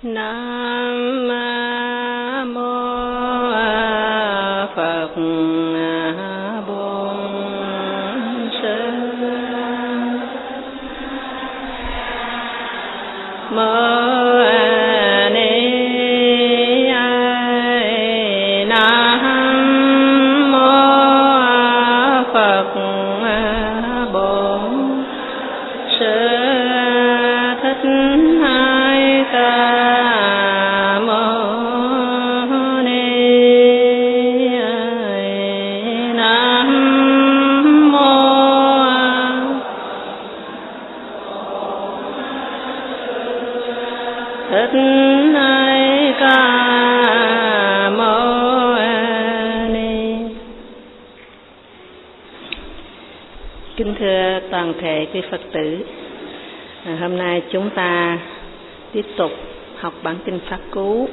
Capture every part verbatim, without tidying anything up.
Nam mô Phật Bổn Sư Mô Kính thưa toàn thể quý Phật tử, à, hôm nay chúng ta tiếp tục học bản kinh Pháp Cú.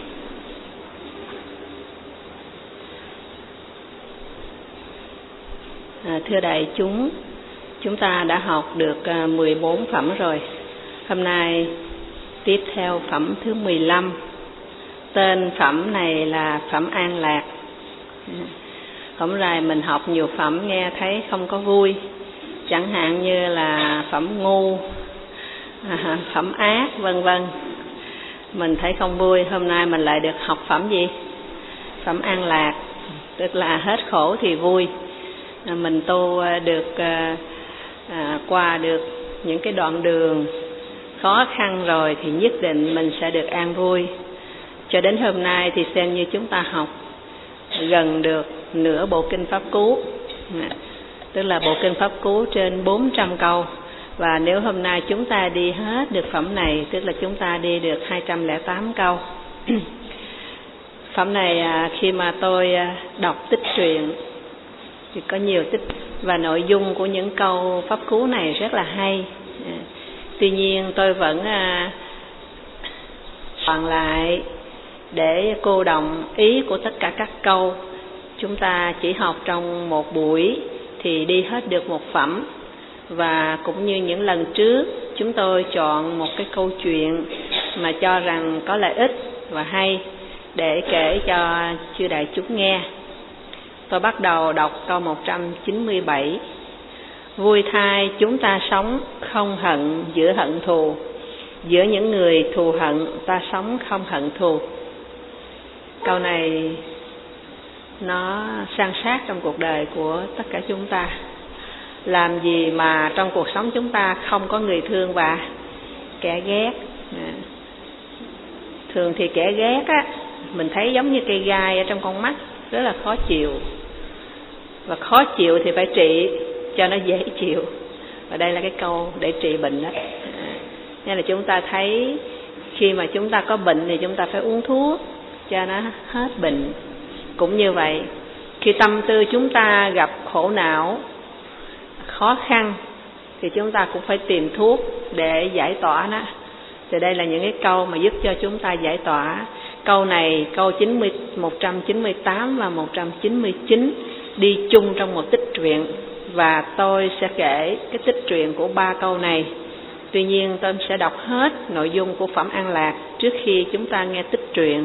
À, thưa đại chúng, chúng ta đã học được à, mười bốn phẩm rồi. Hôm nay tiếp theo phẩm thứ mười lăm. Tên phẩm này là phẩm An Lạc. Hôm nay mình học nhiều phẩm nghe thấy không có vui, chẳng hạn như là phẩm ngu, à, phẩm ác vân vân, mình thấy không vui. Hôm nay mình lại được học phẩm gì? Phẩm An Lạc, tức là hết khổ thì vui. À, mình tu được à, à, qua được những cái đoạn đường khó khăn rồi thì nhất định mình sẽ được an vui. Cho đến hôm nay thì xem như chúng ta học gần được nửa bộ kinh Pháp Cú, tức là bộ kinh Pháp Cú trên bốn trăm câu. Và nếu hôm nay chúng ta đi hết được phẩm này, tức là chúng ta đi được hai trăm lẻ tám câu. Phẩm này khi mà tôi đọc tích truyện thì có nhiều tích, và nội dung của những câu Pháp Cú này rất là hay. Tuy nhiên tôi vẫn soạn lại để cô đồng ý của tất cả các câu. Chúng ta chỉ học trong một buổi thì đi hết được một phẩm. Và cũng như những lần trước, chúng tôi chọn một cái câu chuyện mà cho rằng có lợi ích và hay để kể cho chư đại chúng nghe. Tôi bắt đầu đọc câu một trăm chín mươi bảy. Vui thay chúng ta sống không hận giữa hận thù, giữa những người thù hận ta sống không hận thù. Câu này nó san sát trong cuộc đời của tất cả chúng ta. Làm gì mà trong cuộc sống chúng ta không có người thương và kẻ ghét. Thường thì kẻ ghét á, mình thấy giống như cây gai ở trong con mắt, rất là khó chịu. Và khó chịu thì phải trị cho nó dễ chịu. Và đây là cái câu để trị bệnh đó. Nên là chúng ta thấy khi mà chúng ta có bệnh thì chúng ta phải uống thuốc cho nó hết bệnh. Cũng như vậy, khi tâm tư chúng ta gặp khổ não, khó khăn thì chúng ta cũng phải tìm thuốc để giải tỏa nó. Thì đây là những cái câu mà giúp cho chúng ta giải tỏa. Câu này, câu chín mươi, một trăm chín mươi tám và một trăm chín mươi chín đi chung trong một tích truyện. Và tôi sẽ kể cái tích truyện của ba câu này. Tuy nhiên tôi sẽ đọc hết nội dung của phẩm An Lạc trước khi chúng ta nghe tích truyện.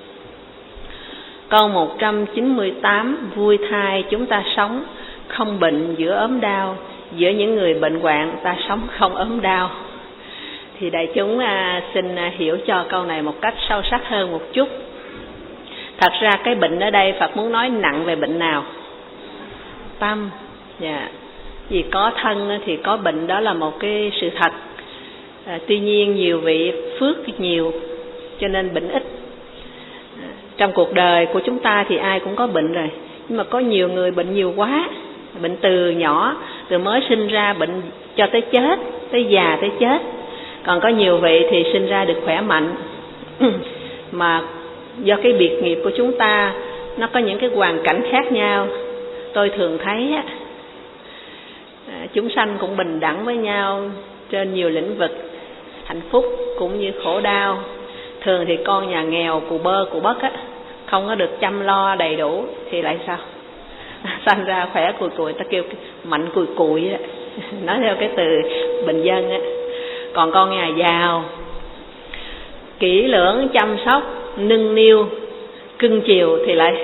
Câu một trăm chín mươi tám. Vui thay chúng ta sống không bệnh giữa ốm đau, giữa những người bệnh hoạn ta sống không ốm đau. Thì đại chúng à, xin à, hiểu cho câu này một cách sâu sắc hơn một chút. Thật ra cái bệnh ở đây Phật muốn nói nặng về bệnh nào? Tâm. Yeah. Vì có thân thì có bệnh, đó là một cái sự thật. À, tuy nhiên nhiều vị phước nhiều cho nên bệnh ít. À, trong cuộc đời của chúng ta thì ai cũng có bệnh rồi, nhưng mà có nhiều người bệnh nhiều quá. Bệnh từ nhỏ, từ mới sinh ra bệnh cho tới chết, tới già tới chết. Còn có nhiều vị thì sinh ra được khỏe mạnh. Mà do cái biệt nghiệp của chúng ta, nó có những cái hoàn cảnh khác nhau. Tôi thường thấy á, chúng sanh cũng bình đẳng với nhau trên nhiều lĩnh vực, hạnh phúc cũng như khổ đau. Thường thì con nhà nghèo cù bơ cù bất á, không có được chăm lo đầy đủ thì lại sao? Sanh ra khỏe cùi cùi, ta kêu mạnh cùi cùi á, nói theo cái từ bình dân á. Còn con nhà giàu kỹ lưỡng chăm sóc, nâng niu, cưng chiều thì lại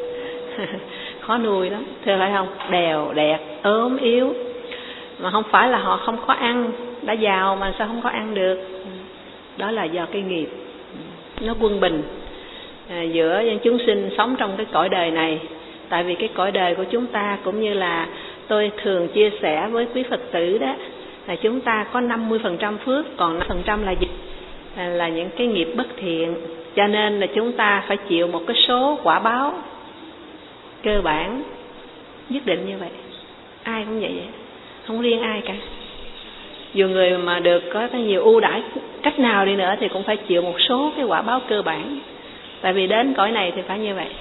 khó nuôi lắm, thưa phải không? Đèo đẹp, ốm yếu, mà không phải là họ không có ăn, đã giàu mà sao không có ăn được. Đó là do cái nghiệp nó quân bình à, giữa những chúng sinh sống trong cái cõi đời này. Tại vì cái cõi đời của chúng ta, cũng như là tôi thường chia sẻ với quý Phật tử đó, là chúng ta có năm mươi phần trăm phước, còn năm phần trăm là gì? À, là những cái nghiệp bất thiện. Cho nên là chúng ta phải chịu một cái số quả báo cơ bản nhất định như vậy. Ai cũng vậy, vậy. Không riêng ai cả. Dù người mà được có cái nhiều ưu đãi cách nào đi nữa thì cũng phải chịu một số cái quả báo cơ bản. Tại vì đến cõi này thì phải như vậy.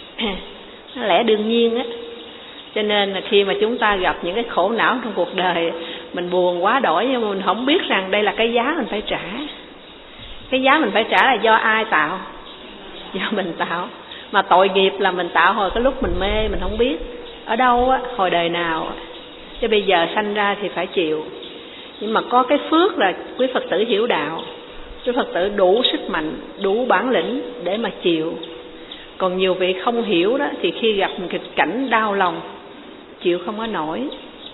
Nó lẽ đương nhiên á. Cho nên là khi mà chúng ta gặp những cái khổ não trong cuộc đời, mình buồn quá đổi, nhưng mà mình không biết rằng đây là cái giá mình phải trả. Cái giá mình phải trả là do ai tạo? Do mình tạo. Mà tội nghiệp là mình tạo hồi cái lúc mình mê, mình không biết ở đâu á, hồi đời nào á. Chứ bây giờ sanh ra thì phải chịu. Nhưng mà có cái phước là quý Phật tử hiểu đạo, quý Phật tử đủ sức mạnh, đủ bản lĩnh để mà chịu. Còn nhiều vị không hiểu đó, thì khi gặp một kịch cảnh đau lòng, chịu không có nổi.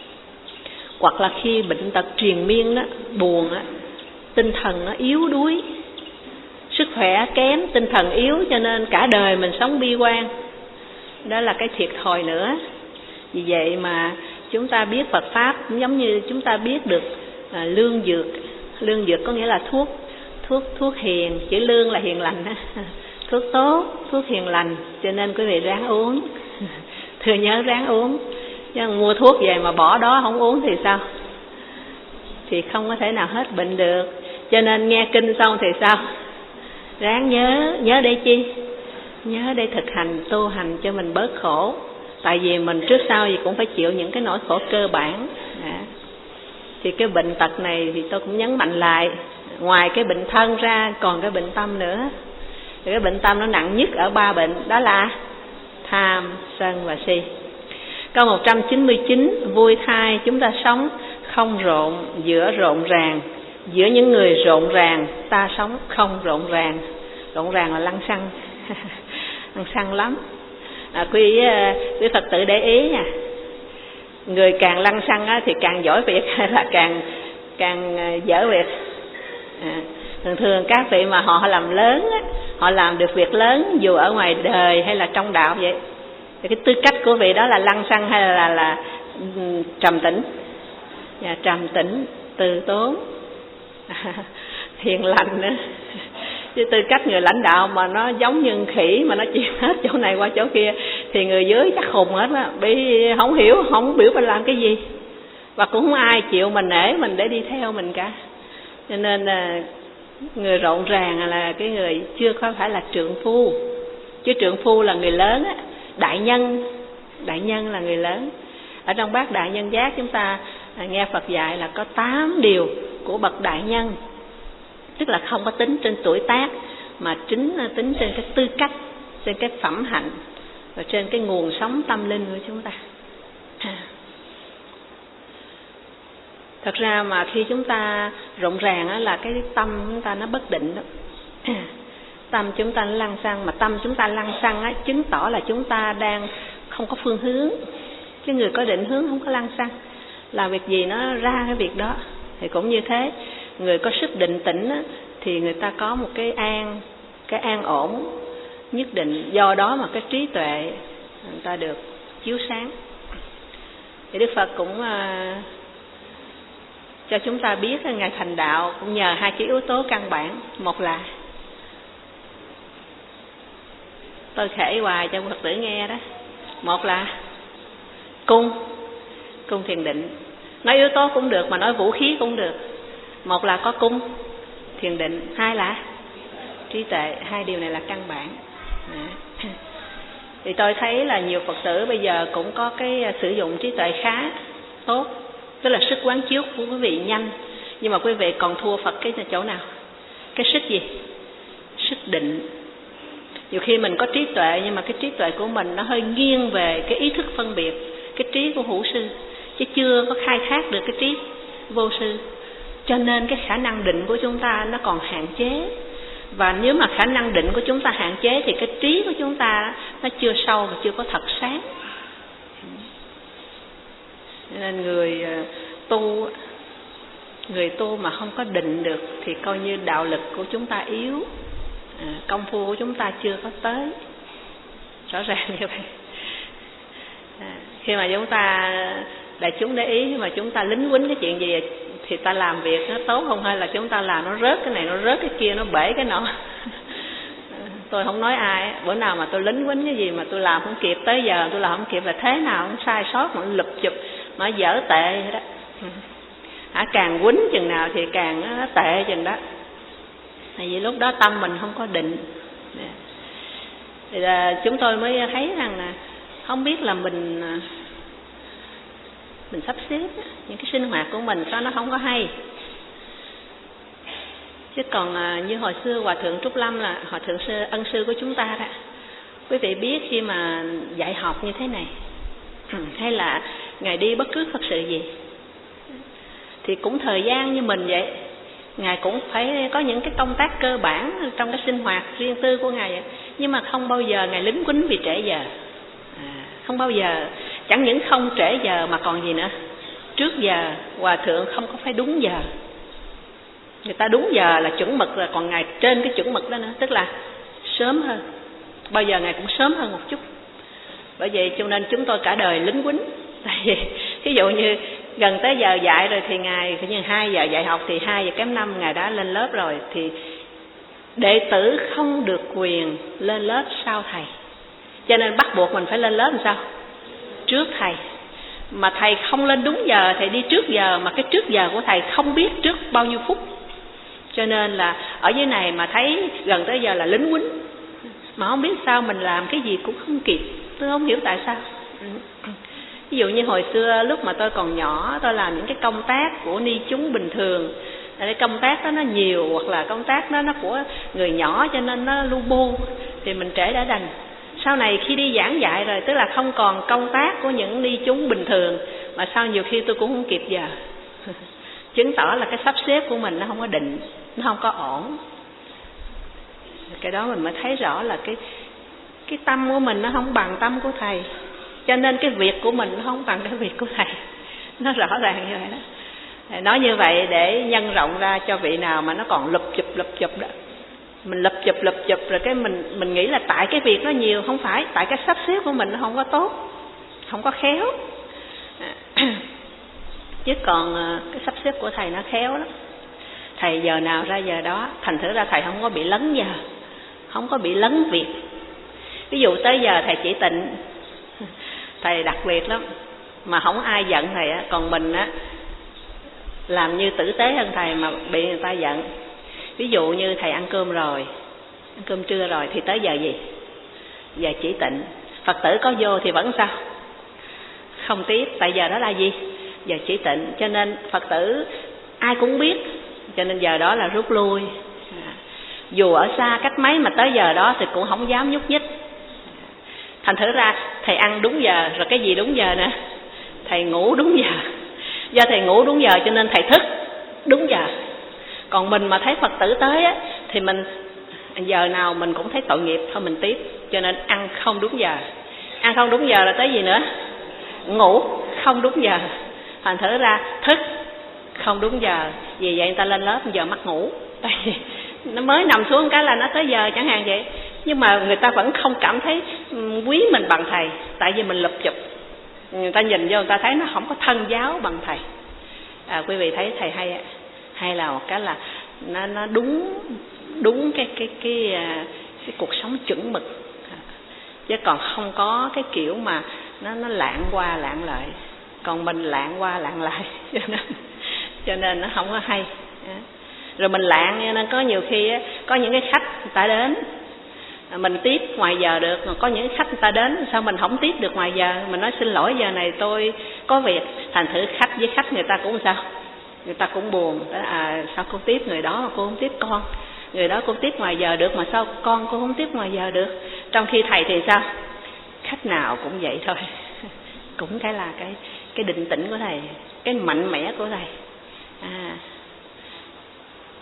Hoặc là khi bệnh tật triền miên đó, buồn á, tinh thần nó yếu đuối, sức khỏe kém, tinh thần yếu, cho nên cả đời mình sống bi quan. Đó là cái thiệt thòi nữa. Vì vậy mà chúng ta biết Phật Pháp cũng giống như chúng ta biết được à, lương dược. Lương dược có nghĩa là thuốc, thuốc thuốc hiền, chữ lương là hiền lành á. Thuốc tốt, thuốc hiền lành, cho nên quý vị ráng uống. Thừa nhớ ráng uống. Chứ mua thuốc về mà bỏ đó không uống thì sao? Thì không có thể nào hết bệnh được. Cho nên nghe kinh xong thì sao? Ráng nhớ, nhớ để chi? Nhớ để thực hành, tu hành cho mình bớt khổ. Tại vì mình trước sau gì cũng phải chịu những cái nỗi khổ cơ bản. Đã. Thì cái bệnh tật này thì tôi cũng nhấn mạnh lại, ngoài cái bệnh thân ra còn cái bệnh tâm nữa. Thì cái bệnh tâm nó nặng nhất ở ba bệnh, đó là tham, sân và si. Câu một trăm chín mươi chín, vui thay chúng ta sống không rộn giữa rộn ràng. Giữa những người rộn ràng, ta sống không rộn ràng. Rộn ràng là lăng xăng. Lăng xăng lắm. À, quý, quý Phật tử để ý nha. Người càng lăng xăng á, thì càng giỏi việc hay là càng càng dở việc? À, thường thường các vị mà họ làm lớn á, họ làm được việc lớn dù ở ngoài đời hay là trong đạo vậy, thì cái tư cách của vị đó là lăng xăng hay là là, là um, trầm tĩnh? Dạ, trầm tĩnh, từ tốn, hiền lành nữa. Chứ tư cách người lãnh đạo mà nó giống như khỉ mà nó chìm hết chỗ này qua chỗ kia thì người dưới chắc khùng hết á, bị không hiểu, không biết mình làm cái gì, và cũng không ai chịu mình nể mình để đi theo mình cả. Cho nên là người rộn ràng là cái người chưa có phải là trượng phu, chứ trượng phu là người lớn á, đại nhân, đại nhân là người lớn. Ở trong Bát Đại Nhân Giác chúng ta nghe Phật dạy là có tám điều của bậc đại nhân, tức là không có tính trên tuổi tác mà chính tính trên cái tư cách, trên cái phẩm hạnh và trên cái nguồn sống tâm linh của chúng ta. Thật ra mà khi chúng ta rộn ràng á, là cái tâm chúng ta nó bất định đó. Tâm chúng ta lăng xăng, mà tâm chúng ta lăng xăng á, chứng tỏ là chúng ta đang không có phương hướng. Cái người có định hướng không có lăng xăng, làm việc gì nó ra cái việc đó. Thì cũng như thế, người có sức định tĩnh á, thì người ta có một cái an, cái an ổn nhất định. Do đó mà cái trí tuệ người ta được chiếu sáng. Thì Đức Phật cũng uh, cho chúng ta biết Ngài thành đạo cũng nhờ hai cái yếu tố căn bản. Một là, tôi kể hoài cho Phật tử nghe đó, một là cung, cung thiền định. Nói yếu tố cũng được mà nói vũ khí cũng được. Một là có cung, thiền định. Hai là trí tuệ. Hai điều này là căn bản. Đó. Thì tôi thấy là nhiều Phật tử bây giờ cũng có cái sử dụng trí tuệ khá tốt, tức là sức quán chiếu của quý vị nhanh. Nhưng mà quý vị còn thua Phật cái chỗ nào? Cái sức gì? Sức định. Nhiều khi mình có trí tuệ nhưng mà cái trí tuệ của mình nó hơi nghiêng về cái ý thức phân biệt, cái trí của hữu sư, chứ chưa có khai thác được cái trí vô sư. Cho nên cái khả năng định của chúng ta nó còn hạn chế. Và nếu mà khả năng định của chúng ta hạn chế thì cái trí của chúng ta nó chưa sâu và chưa có thật sáng. Nên người tu người tu mà không có định được thì coi như đạo lực của chúng ta yếu, à, công phu của chúng ta chưa có tới. Rõ ràng như vậy. À, khi mà chúng ta đại chúng để ý, mà chúng ta lính quýnh cái chuyện gì thì ta làm việc nó tốt không, hay là chúng ta làm nó rớt cái này, nó rớt cái kia, nó bể cái nọ. Tôi không nói ai, bữa nào mà tôi lính quýnh cái gì mà tôi làm không kịp, tới giờ tôi làm không kịp là thế nào cũng sai sót, mà lụp chụp, mà dở tệ vậy đó. À, càng quýnh chừng nào thì càng nó tệ chừng đó. Tại vì lúc đó tâm mình không có định. Thì là chúng tôi mới thấy rằng là không biết là mình mình sắp xếp những cái sinh hoạt của mình sao nó không có hay. Chứ còn như hồi xưa Hòa Thượng Trúc Lâm là Hòa Thượng sư, ân sư của chúng ta đó, quý vị biết khi mà dạy học như thế này, hay là Ngài đi bất cứ Phật sự gì thì cũng thời gian như mình vậy, Ngài cũng phải có những cái công tác cơ bản trong cái sinh hoạt riêng tư của Ngài vậy. Nhưng mà không bao giờ Ngài lính quýnh vì trễ giờ, à, không bao giờ. Chẳng những không trễ giờ mà còn gì nữa, trước giờ Hòa Thượng không có phải đúng giờ. Người ta đúng giờ là chuẩn mực rồi, còn Ngài trên cái chuẩn mực đó nữa, tức là sớm hơn. Bao giờ Ngài cũng sớm hơn một chút. Bởi vậy cho nên chúng tôi cả đời lính quýnh. Tại vì ví dụ như gần tới giờ dạy rồi thì Ngài như hai giờ dạy học thì hai giờ kém năm Ngài đã lên lớp rồi, thì đệ tử không được quyền lên lớp sau thầy. Cho nên bắt buộc mình phải lên lớp làm sao? Trước thầy. Mà thầy không lên đúng giờ, thầy đi trước giờ, mà cái trước giờ của thầy không biết trước bao nhiêu phút. Cho nên là ở dưới này mà thấy gần tới giờ là lính quýnh, mà không biết sao mình làm cái gì cũng không kịp. Tôi không hiểu tại sao. Ví dụ như hồi xưa lúc mà tôi còn nhỏ, tôi làm những cái công tác của ni chúng bình thường, cái công tác đó nó nhiều, hoặc là công tác đó nó của người nhỏ cho nên nó lu bu, thì mình trễ đã đành. Sau này khi đi giảng dạy rồi, tức là không còn công tác của những ni chúng bình thường, mà sau nhiều khi tôi cũng không kịp giờ. Chứng tỏ là cái sắp xếp của mình nó không có định, nó không có ổn. Cái đó mình mới thấy rõ là cái cái tâm của mình nó không bằng tâm của thầy. Cho nên cái việc của mình nó không bằng cái việc của thầy. Nó rõ ràng như vậy đó. Nói như vậy để nhân rộng ra cho vị nào mà nó còn lụp chụp lụp chụp đó. Mình lụp chụp lụp chụp rồi cái mình mình nghĩ là tại cái việc nó nhiều, không phải, tại cái sắp xếp của mình nó không có tốt, không có khéo. Chứ còn cái sắp xếp của thầy nó khéo lắm. Thầy giờ nào ra giờ đó, thành thử ra thầy không có bị lấn giờ, không có bị lấn việc. Ví dụ tới giờ thầy chỉ tịnh, thầy đặc biệt lắm, mà không ai giận thầy á. Còn mình á làm như tử tế hơn thầy mà bị người ta giận. Ví dụ như thầy ăn cơm rồi, ăn cơm trưa rồi thì tới giờ gì? Giờ chỉ tịnh. Phật tử có vô thì vẫn sao? Không tiếp, tại giờ đó là gì? Giờ chỉ tịnh. Cho nên Phật tử ai cũng biết, cho nên giờ đó là rút lui. À, dù ở xa cách mấy mà tới giờ đó thì cũng không dám nhúc nhích. Thành thử ra thầy ăn đúng giờ, rồi cái gì đúng giờ nè? Thầy ngủ đúng giờ. Do thầy ngủ đúng giờ cho nên thầy thức đúng giờ. Còn mình mà thấy Phật tử tới á, thì mình giờ nào mình cũng thấy tội nghiệp, thôi mình tiếp. Cho nên ăn không đúng giờ. Ăn không đúng giờ là tới gì nữa? Ngủ không đúng giờ. Thành thử ra thức không đúng giờ. Vì vậy người ta lên lớp giờ mắc ngủ. Tại vì nó mới nằm xuống cái là nó tới giờ chẳng hạn vậy. Nhưng mà người ta vẫn không cảm thấy quý mình bằng thầy. Tại vì mình lụp chụp. Người ta nhìn vô người ta thấy nó không có thân giáo bằng thầy. À, quý vị thấy thầy hay hay là một cái là nó nó đúng đúng cái cái cái cái, cái cuộc sống chuẩn mực, chứ còn không có cái kiểu mà nó nó lạng qua lạng lại. Còn mình lạng qua lạng lại cho nên cho nên nó không có hay. Rồi mình lạng nên có nhiều khi có những cái khách người ta đến mình tiếp ngoài giờ được, còn có những khách người ta đến sao mình không tiếp được ngoài giờ, mình nói xin lỗi giờ này tôi có việc. Thành thử khách với khách người ta cũng sao, người ta cũng buồn. À, sao cô tiếp người đó mà cô không tiếp con, người đó cô tiếp ngoài giờ được mà sao con cô không tiếp ngoài giờ được. Trong khi thầy thì sao, khách nào cũng vậy thôi. Cũng cái là cái cái định tĩnh của thầy, cái mạnh mẽ của thầy. À,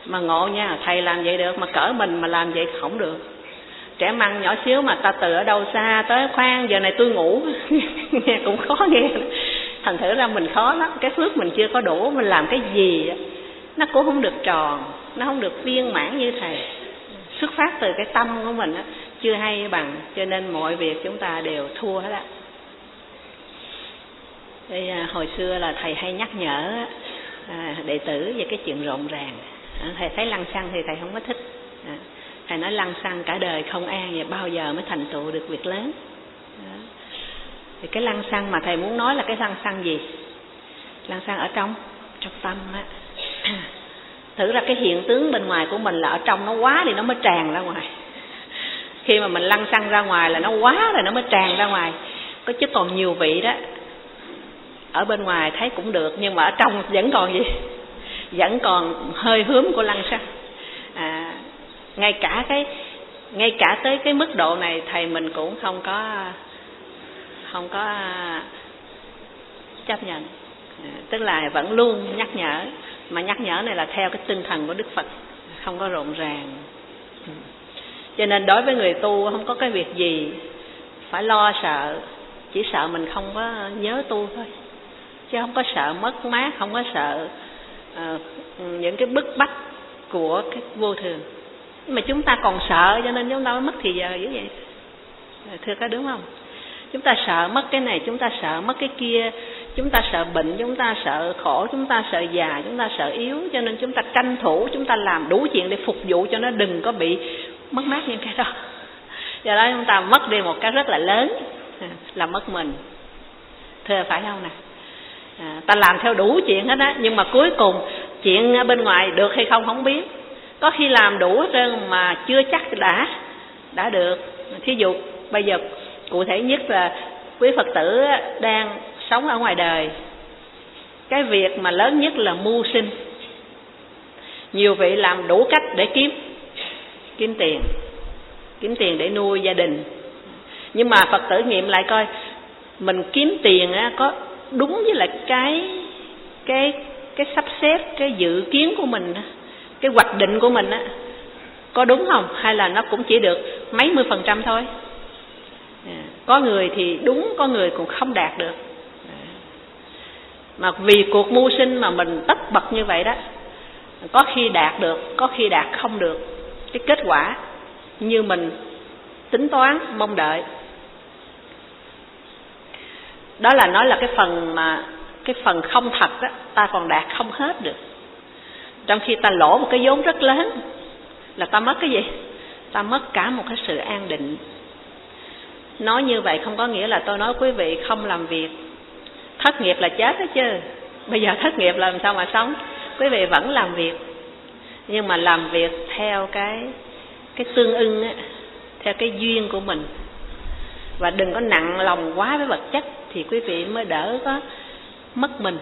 Mà ngộ nha, thầy làm vậy được, mà cỡ mình mà làm vậy không được. Trẻ măng nhỏ xíu mà ta từ ở đâu xa tới khoan giờ này tôi ngủ nghe cũng khó nghe. Thành thử ra mình khó lắm, cái phước mình chưa có đủ, mình làm cái gì nó cũng không được tròn, nó không được viên mãn như thầy. Xuất phát từ cái tâm của mình chưa hay bằng, cho nên mọi việc chúng ta đều thua hết á. Đây, hồi xưa là thầy hay nhắc nhở à, đệ tử về cái chuyện rộn ràng. À, thầy thấy lăng xăng thì thầy không có thích. À, thầy nói lăng xăng cả đời không an, và bao giờ mới thành tựu được việc lớn. À, thì cái lăng xăng mà thầy muốn nói là cái lăng xăng gì? Lăng xăng ở trong, trong tâm á. Thử ra cái hiện tướng bên ngoài của mình là ở trong nó quá thì nó mới tràn ra ngoài. Khi mà mình lăng xăng ra ngoài là nó quá rồi nó mới tràn ra ngoài. Có chứ còn nhiều vị đó, ở bên ngoài thấy cũng được, nhưng mà ở trong vẫn còn gì? Vẫn còn hơi hướng của lăng xăng. À, ngay cả cái ngay cả tới cái mức độ này thầy mình cũng không có không có chấp nhận. À, tức là vẫn luôn nhắc nhở, mà nhắc nhở này là theo cái tinh thần của Đức Phật, không có rộn ràng. Cho nên đối với người tu không có cái việc gì phải lo sợ, chỉ sợ mình không có nhớ tu thôi, chứ không có sợ mất mát, không có sợ uh, những cái bức bách của cái vô thường. Nhưng mà chúng ta còn sợ, cho nên chúng ta mới mất thì giờ dữ vậy. Thưa có đúng không? Chúng ta sợ mất cái này, chúng ta sợ mất cái kia, chúng ta sợ bệnh, chúng ta sợ khổ, chúng ta sợ già, chúng ta sợ yếu, cho nên chúng ta tranh thủ, chúng ta làm đủ chuyện để phục vụ cho nó đừng có bị mất mát những cái đó. Do đó chúng ta mất đi một cái rất là lớn, là mất mình. Thưa phải không nè? À, ta làm theo đủ chuyện hết á, nhưng mà cuối cùng chuyện bên ngoài được hay không không biết. Có khi làm đủ hết trơn mà chưa chắc đã đã được. Thí dụ bây giờ cụ thể nhất là quý Phật tử đang sống ở ngoài đời, cái việc mà lớn nhất là mưu sinh. Nhiều vị làm đủ cách để kiếm kiếm tiền, kiếm tiền để nuôi gia đình. Nhưng mà Phật tử nghiệm lại coi, mình kiếm tiền á, có đúng với lại cái cái cái sắp xếp, cái dự kiến của mình, cái hoạch định của mình á, có đúng không? Hay là nó cũng chỉ được mấy mươi phần trăm thôi? À, có người thì đúng, có người cũng không đạt được. À, mà vì cuộc mưu sinh mà mình tất bật như vậy đó, có khi đạt được, có khi đạt không được. Cái kết quả như mình tính toán, mong đợi. Đó là nói là cái phần mà cái phần không thật đó, ta còn đạt không hết được. Trong khi ta lỗ một cái vốn rất lớn, là ta mất cái gì? Ta mất cả một cái sự an định. Nói như vậy không có nghĩa là tôi nói quý vị không làm việc. Thất nghiệp là chết đó chứ. Bây giờ thất nghiệp làm sao mà sống? Quý vị vẫn làm việc, nhưng mà làm việc theo cái cái tương ưng á, theo cái duyên của mình. Và đừng có nặng lòng quá với vật chất, thì quý vị mới đỡ có mất mình.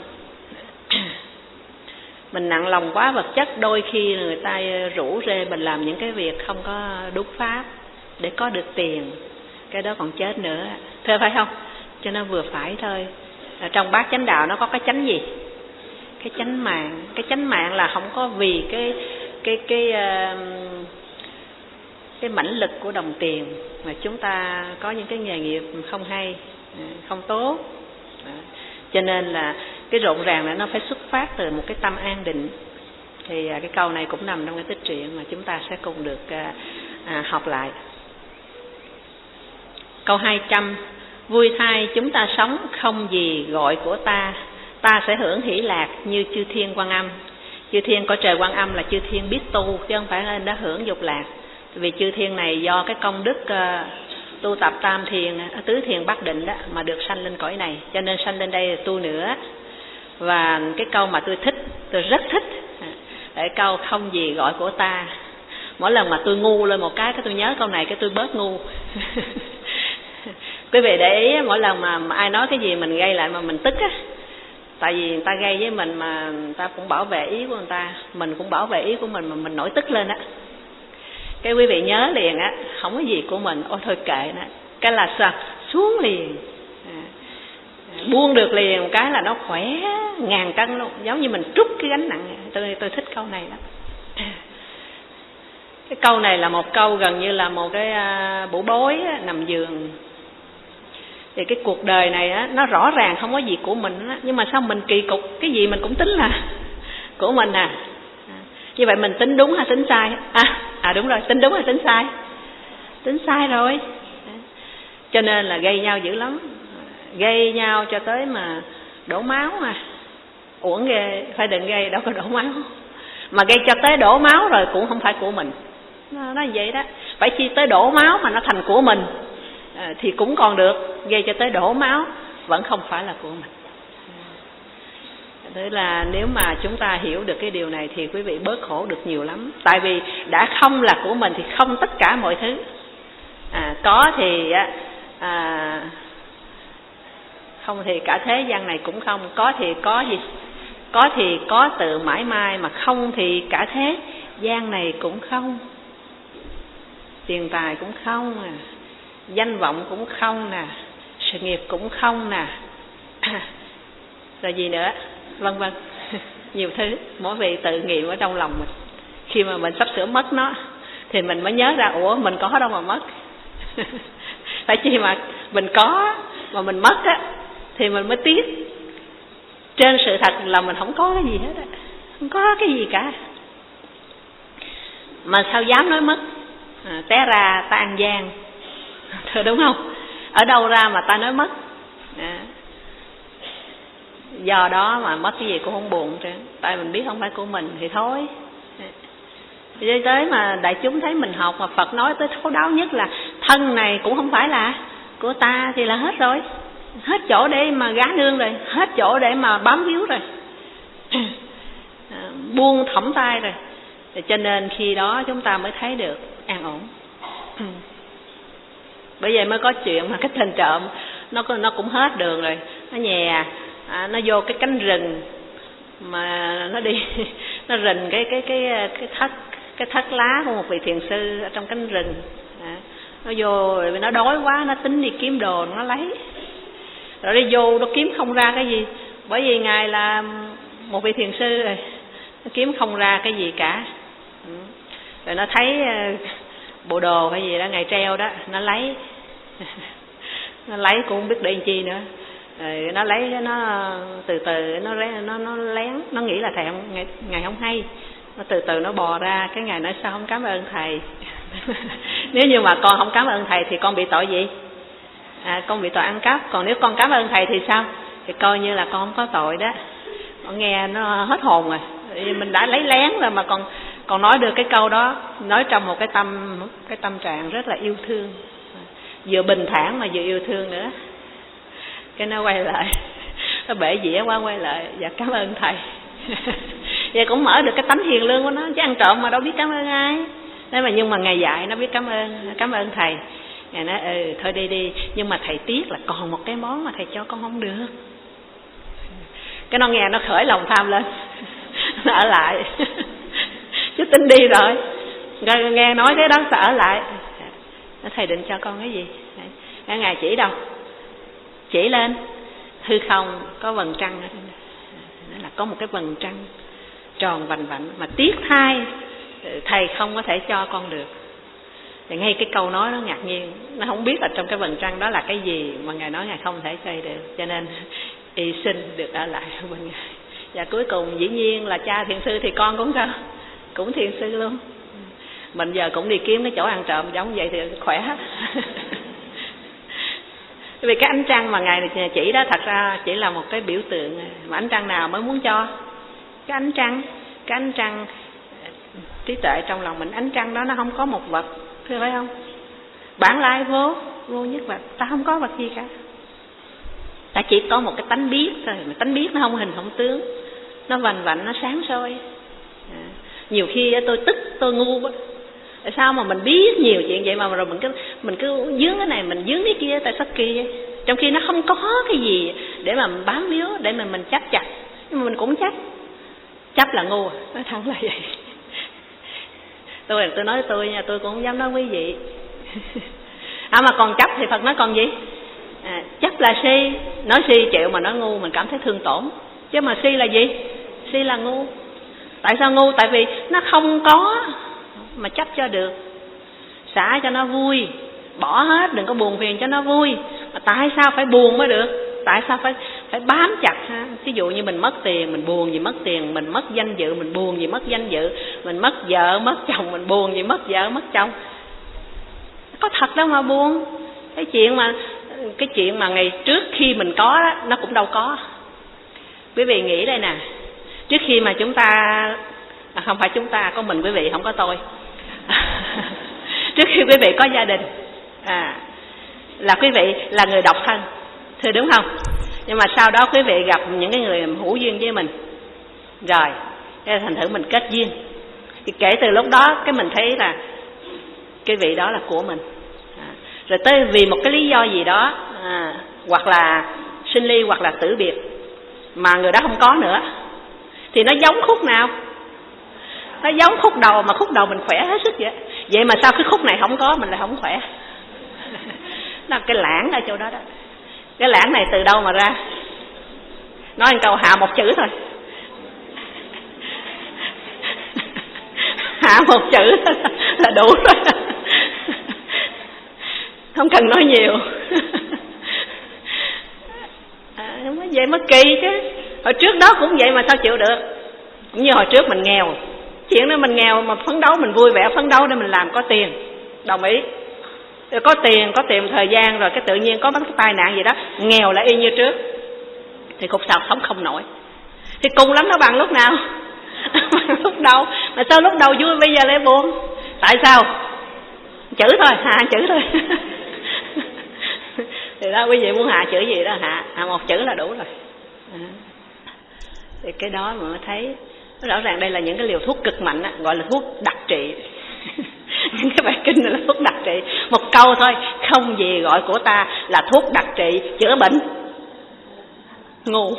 Mình nặng lòng quá vật chất, đôi khi người ta rủ rê mình làm những cái việc không có đúng pháp để có được tiền, cái đó còn chết nữa. Thưa phải không? Cho nên vừa phải thôi. Ở trong bát chánh đạo nó có cái chánh gì? Cái chánh mạng. Cái chánh mạng là không có vì cái cái cái cái, cái mãnh lực của đồng tiền mà chúng ta có những cái nghề nghiệp không hay, không tốt. Cho nên là cái rộn ràng này nó phải xuất phát từ một cái tâm an định. Thì cái câu này cũng nằm trong cái tích truyện mà chúng ta sẽ cùng được à, học lại. Câu hai trăm: vui thay chúng ta sống không gì gọi của ta, ta sẽ hưởng hỷ lạc như chư thiên Quan Âm. Chư thiên cõi trời Quan Âm là chư thiên biết tu, chứ không phải nên đã hưởng dục lạc. Vì chư thiên này do cái công đức uh, tu tập tam thiền, tứ thiền bát định đó mà được sanh lên cõi này, cho nên sanh lên đây tu nữa. Và cái câu mà tôi thích, tôi rất thích, cái câu không gì gọi của ta. Mỗi lần mà tôi ngu lên một cái, cái tôi nhớ câu này, cái tôi bớt ngu. Quý vị để ý, mỗi lần mà, mà ai nói cái gì mình gây lại mà mình tức á, tại vì người ta gây với mình mà người ta cũng bảo vệ ý của người ta, mình cũng bảo vệ ý của mình mà mình nổi tức lên á, cái quý vị nhớ liền á, không có gì của mình, ôi thôi kệ nó, cái là sao xuống liền, à, buông được liền một cái là nó khỏe ngàn cân luôn, giống như mình trút cái gánh nặng. Tôi tôi thích câu này đó. câu này là một câu gần như là một cái à, bủ bối á, nằm giường. Thì cái cuộc đời này á, nó rõ ràng không có gì của mình á, nhưng mà sao mình kỳ cục, cái gì mình cũng tính là của mình à. Như vậy mình tính đúng hay tính sai? À, à đúng rồi, tính đúng hay tính sai? Tính sai rồi. Cho nên là gây nhau dữ lắm, gây nhau cho tới mà đổ máu mà. Uổng ghê, phải đừng gây, đâu có đổ máu. Mà gây cho tới đổ máu rồi cũng không phải của mình. Nó, nó vậy đó. Phải chi tới đổ máu mà nó thành của mình à, thì cũng còn được. Gây cho tới đổ máu vẫn không phải là của mình. Thế là nếu mà chúng ta hiểu được cái điều này thì quý vị bớt khổ được nhiều lắm. Tại vì đã không là của mình thì không tất cả mọi thứ. À, có thì à, không thì cả thế gian này cũng không. Có thì có gì? Có thì có từ mãi mãi, mà không thì cả thế gian này cũng không. Tiền tài cũng không nè, danh vọng cũng không nè, sự nghiệp cũng không nè, rồi gì nữa, vân vân. Nhiều thứ, mỗi vị tự nghiệm ở trong lòng mình. Khi mà mình sắp sửa mất nó thì mình mới nhớ ra, ủa mình có đâu mà mất. Phải chi mà mình có mà mình mất á thì mình mới tiếc. Trên sự thật là mình không có cái gì hết á, không có cái gì cả. Mà sao dám nói mất? À, té ra ta ăn gian, đúng không? Ở đâu ra mà ta nói mất? À, do đó mà mất cái gì cũng không buồn trơn. Tại mình biết không phải của mình thì thôi. Đi tới mà đại chúng thấy mình học mà Phật nói tới thấu đáo nhất là thân này cũng không phải là của ta thì là hết rồi. Hết chỗ để mà gá nương rồi, hết chỗ để mà bám víu rồi. À, buông thõng tay rồi. Cho nên khi đó chúng ta mới thấy được an ổn. Bởi vậy mới có chuyện mà cái tên trộm nó nó cũng hết đường rồi, nó nhè, à, nó vô cái cánh rừng mà nó đi, nó rình cái cái cái cái thất cái thất lá của một vị thiền sư ở trong cánh rừng. À, nó vô rồi nó đói quá, nó tính đi kiếm đồ nó lấy, rồi đi vô nó kiếm không ra cái gì, bởi vì ngài là một vị thiền sư rồi, nó kiếm không ra cái gì cả. Rồi nó thấy bộ đồ hay gì đó ngài treo đó, nó lấy. Nó lấy cũng không biết để làm chi nữa. Rồi nó lấy nó từ từ nó nó nó lén, nó nghĩ là thầy không, ngài, ngài không hay. Nó từ từ nó bò ra, cái ngài nói sao không cảm ơn thầy. Nếu như mà con không cảm ơn thầy thì con bị tội gì? À, con bị tội ăn cắp. Còn nếu con cảm ơn thầy thì sao? Thì coi như là con không có tội đó. Con nghe nó hết hồn rồi. Mình đã lấy lén rồi mà còn còn nói được cái câu đó, nói trong một cái tâm cái tâm trạng rất là yêu thương, vừa bình thản mà vừa yêu thương nữa. Cái nó quay lại, nó bể dĩa quá quay lại, dạ cảm ơn thầy. Vậy cũng mở được cái tánh hiền lương của nó, chứ ăn trộm mà đâu biết cảm ơn ai. Thế mà nhưng mà ngài dạy nó biết cảm ơn, cảm ơn thầy. Ngài nói ừ thôi đi đi, nhưng mà thầy tiếc là còn một cái món mà thầy cho con không được. Cái nó nghe nó khởi lòng tham lên, nó ở lại. Chứ tính đi rồi, nghe nói thế đó sợ ở lại. Nó thầy định cho con cái gì? Cái ngài chỉ đâu? Chỉ lên hư không có vầng trăng ở trên đó, là có một cái vầng trăng tròn vành vạnh mà tiếc thay thầy không có thể cho con được. Thì ngay cái câu nói nó ngạc nhiên, nó không biết là trong cái vầng trăng đó là cái gì mà ngài nói ngài không thể xây được, cho nên y xin được ở lại bên ngài. Và cuối cùng dĩ nhiên là cha thiền sư thì con cũng sao, cũng thiền sư luôn. Mình giờ cũng đi kiếm cái chỗ ăn trộm giống vậy thì khỏe hết. Vì cái ánh trăng mà ngài chỉ đó thật ra chỉ là một cái biểu tượng, mà ánh trăng nào mới muốn cho? Cái ánh trăng, cái ánh trăng trí tuệ trong lòng mình, ánh trăng đó nó không có một vật, phải không? Bản lai vô, vô nhất vật, ta không có vật gì cả. Ta chỉ có một cái tánh biết thôi, mà tánh biết nó không hình không tướng, nó vành vạnh, nó sáng soi. À, nhiều khi tôi tức, tôi ngu quá. Tại sao mà mình biết nhiều chuyện vậy mà rồi mình cứ mình cứ dướng cái này, mình dướng cái kia, tại sao kỳ vậy? Trong khi nó không có cái gì để mà mình bám víu, để mà mình chấp chặt, nhưng mà mình cũng chấp. Chấp là ngu, nói thẳng là vậy. Tôi tôi nói tôi nha, tôi cũng không dám nói quý vị. À mà còn chấp thì Phật nói còn gì? À, chấp là si, nói si chịu mà nói ngu mình cảm thấy thương tổn. Chứ mà si là gì? Si là ngu. Tại sao ngu? Tại vì nó không có mà chấp cho được. Xả cho nó vui, bỏ hết, đừng có buồn phiền cho nó vui. Mà tại sao phải buồn mới được? Tại sao phải phải bám chặt ha? Ví dụ như mình mất tiền, mình buồn vì mất tiền. Mình mất danh dự, mình buồn vì mất danh dự. Mình mất vợ, mất chồng, mình buồn vì mất vợ, mất chồng. Có thật đâu mà buồn. Cái chuyện mà Cái chuyện mà ngày trước khi mình có đó, nó cũng đâu có. Quý vị nghĩ đây nè, trước khi mà chúng ta à, không phải chúng ta, có mình quý vị, không có tôi. Trước khi quý vị có gia đình à, là quý vị là người độc thân, thưa đúng không? Nhưng mà sau đó quý vị gặp những cái người hữu duyên với mình, rồi cái thành thử mình kết duyên. Thì kể từ lúc đó cái mình thấy là cái vị đó là của mình à, rồi tới vì một cái lý do gì đó à, hoặc là sinh ly hoặc là tử biệt mà người đó không có nữa, thì nó giống khúc nào? Nó giống khúc đầu, mà khúc đầu mình khỏe hết sức vậy. Vậy mà sao cái khúc này không có, mình lại không khỏe? Nó cái lãng ở chỗ đó đó. Cái lãng này từ đâu mà ra? Nói một câu hạ một chữ thôi. Hạ một chữ là đủ rồi. Không cần nói nhiều. À, vậy mới kỳ chứ. Hồi trước đó cũng vậy mà sao chịu được? Cũng như hồi trước mình nghèo, chuyện đó mình nghèo mà phấn đấu, mình vui vẻ phấn đấu để mình làm có tiền, đồng ý. Rồi có tiền, có tìm thời gian rồi cái tự nhiên có cái tai nạn gì đó, nghèo lại y như trước, thì cuộc sống sống không nổi. Thì cùng lắm nó bằng lúc nào? Bằng lúc đầu. Mà sao lúc đầu vui bây giờ lại buồn? Tại sao? Chữ thôi, hạ chữ thôi. Thì đó, quý vị muốn hạ chữ gì đó hạ, hạ một chữ là đủ rồi. À. Thì cái đó mà mới thấy rõ ràng đây là những cái liều thuốc cực mạnh á, gọi là thuốc đặc trị. Những cái bài kinh này là thuốc đặc trị. Một câu thôi, không gì gọi của ta là thuốc đặc trị chữa bệnh. Ngu.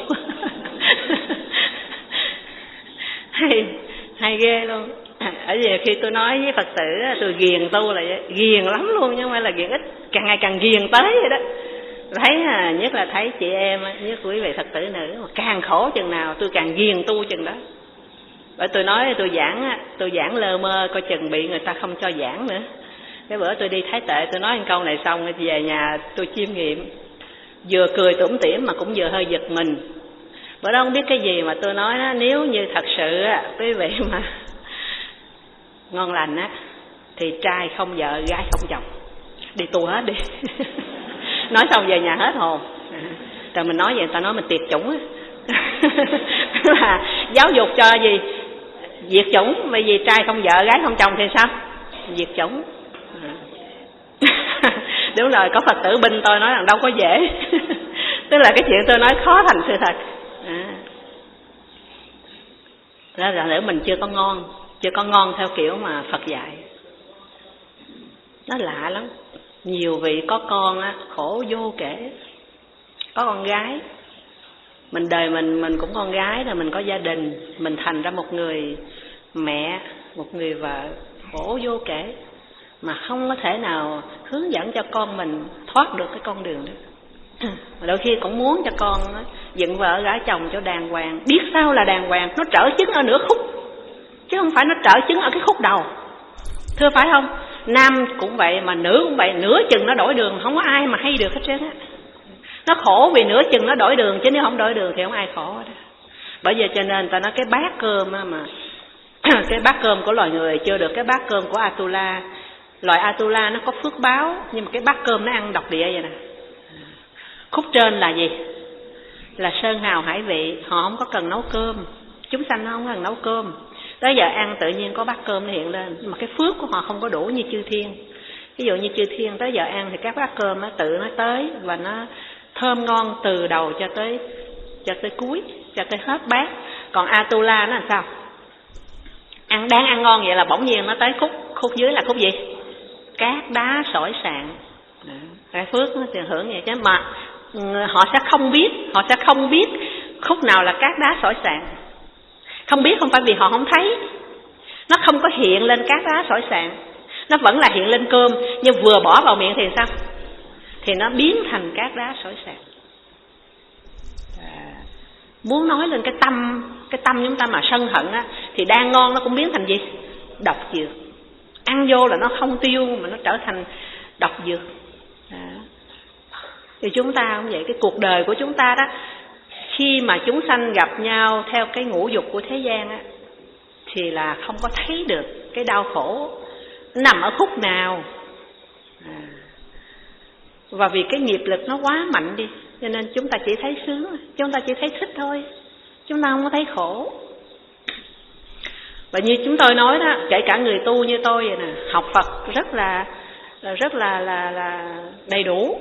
hay hay ghê luôn. Ở vì khi tôi nói với Phật tử tôi ghiền tu là vậy, ghiền lắm luôn, chứ không phải là ghiền ít, càng ngày càng ghiền tới vậy đó. Thấy à, nhất là thấy chị em, nhất quý vị Phật tử nữ mà càng khổ chừng nào tôi càng ghiền tu chừng đó. Bởi tôi nói tôi giảng tôi giảng lơ mơ coi chừng bị người ta không cho giảng nữa. Cái bữa tôi đi Thái Tệ tôi nói một câu này xong về nhà tôi chiêm nghiệm, vừa cười tủm tỉm mà cũng vừa hơi giật mình. Bữa đó không biết cái gì mà tôi nói đó, nếu như thật sự á, quý vị mà ngon lành á thì trai không vợ, gái không chồng, đi tu hết đi. Nói xong về nhà hết hồn. Rồi mình nói vậy, người ta nói mình tiệt chủng á. Là giáo dục cho gì? Diệt chủng. Bởi vì trai không vợ, gái không chồng thì sao? Diệt chủng. Đúng rồi, có Phật tử binh tôi nói rằng đâu có dễ. Tức là cái chuyện tôi nói khó thành sự thật. À. Đó là nữa mình chưa có ngon, chưa có ngon theo kiểu mà Phật dạy. Nó lạ lắm. Nhiều vị có con á, khổ vô kể. Có con gái, mình đời mình mình cũng con gái rồi, mình có gia đình, mình thành ra một người mẹ, một người vợ, khổ vô kể, mà không có thể nào hướng dẫn cho con mình thoát được cái con đường đó. Đôi khi cũng muốn cho con đó, dựng vợ gả chồng cho đàng hoàng, biết sao là đàng hoàng, nó trở chứng ở nửa khúc, chứ không phải nó trở chứng ở cái khúc đầu. Thưa phải không? Nam cũng vậy mà nữ cũng vậy, nửa chừng nó đổi đường, không có ai mà hay được hết trơn á. Nó khổ vì nửa chừng nó đổi đường, chứ nếu không đổi đường thì không ai khổ hết. Bởi vậy cho nên ta nói cái bát cơm á mà cái bát cơm của loài người chưa được cái bát cơm của Atula. Loài Atula nó có phước báo, nhưng mà cái bát cơm nó ăn độc địa vậy nè. Khúc trên là gì? Là sơn hào hải vị, họ không có cần nấu cơm, chúng sanh nó không cần nấu cơm. Tới giờ ăn tự nhiên có bát cơm nó hiện lên, nhưng mà cái phước của họ không có đủ như chư thiên. Ví dụ như chư thiên tới giờ ăn thì các bát cơm nó tự nó tới và nó thơm ngon từ đầu cho tới cho tới cuối, cho tới hết bát. Còn Atula nó làm sao? Ăn đáng ăn ngon vậy là bỗng nhiên nó tới khúc khúc dưới là khúc gì? Cát đá sỏi sạn. Cái phước nó tiền hưởng vậy chứ mà họ sẽ không biết, họ sẽ không biết khúc nào là cát đá sỏi sạn. Không biết không phải vì họ không thấy, nó không có hiện lên cát đá sỏi sạn, nó vẫn là hiện lên cơm, nhưng vừa bỏ vào miệng thì sao? Thì nó biến thành cát đá sỏi sạn. À, muốn nói lên cái tâm, cái tâm chúng ta mà sân hận á, thì đang ngon nó cũng biến thành gì? Độc dược. ăn vô là nó không tiêu mà nó trở thành độc dược. À. Thì chúng ta cũng vậy, cái cuộc đời của chúng ta đó, khi mà chúng sanh gặp nhau theo cái ngũ dục của thế gian á, thì là không có thấy được cái đau khổ nằm ở khúc nào. À. Và vì cái nghiệp lực nó quá mạnh đi, cho nên chúng ta chỉ thấy sướng, chúng ta chỉ thấy thích thôi, chúng ta không có thấy khổ. Và như chúng tôi nói đó, kể cả người tu như tôi vậy nè, học Phật rất là rất là là là đầy đủ.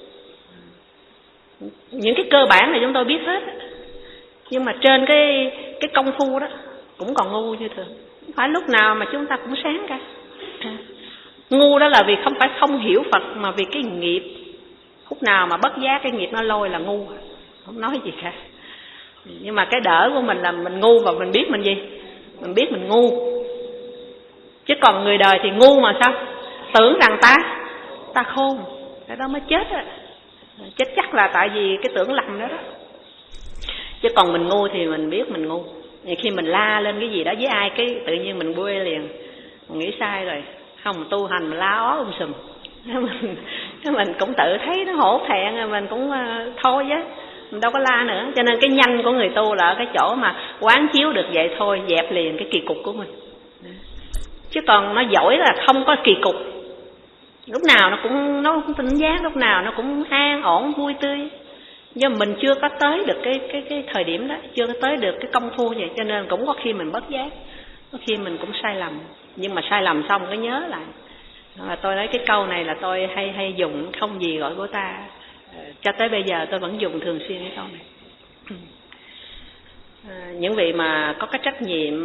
Những cái cơ bản này chúng tôi biết hết, nhưng mà trên cái cái công phu đó cũng còn ngu như thường. Không phải lúc nào mà chúng ta cũng sáng cả. Ngu đó là vì không phải không hiểu Phật, mà vì cái nghiệp. Lúc nào mà bất giác cái nghiệp nó lôi là ngu, không nói gì cả. Nhưng mà cái đỡ của mình là mình ngu và mình biết mình gì, mình biết mình ngu. Chứ còn người đời thì ngu mà sao? Tưởng rằng ta ta khôn, cái đó mới chết á. Chết chắc là tại vì cái tưởng lầm đó đó. Chứ còn mình ngu thì mình biết mình ngu. Thì khi mình la lên cái gì đó với ai, cái tự nhiên mình quê liền, mình nghĩ sai rồi. Không, tu hành mình la ó um sùm, mình, mình cũng tự thấy nó hổ thẹn rồi, mình cũng uh, thôi chứ, mình đâu có la nữa. Cho nên cái nhanh của người tu là ở cái chỗ mà quán chiếu được vậy thôi, dẹp liền cái kỳ cục của mình. Chứ còn nó giỏi là không có kỳ cục, lúc nào nó cũng nó cũng tỉnh giác, lúc nào nó cũng an ổn vui tươi. Nhưng mình chưa có tới được cái cái cái thời điểm đó, chưa có tới được cái công phu vậy, cho nên cũng có khi mình bất giác, có khi mình cũng sai lầm. Nhưng mà sai lầm xong cái nhớ lại. Và tôi nói cái câu này là tôi hay hay dùng, không gì gọi của ta, cho tới bây giờ tôi vẫn dùng thường xuyên cái câu này. À, những vị mà có cái trách nhiệm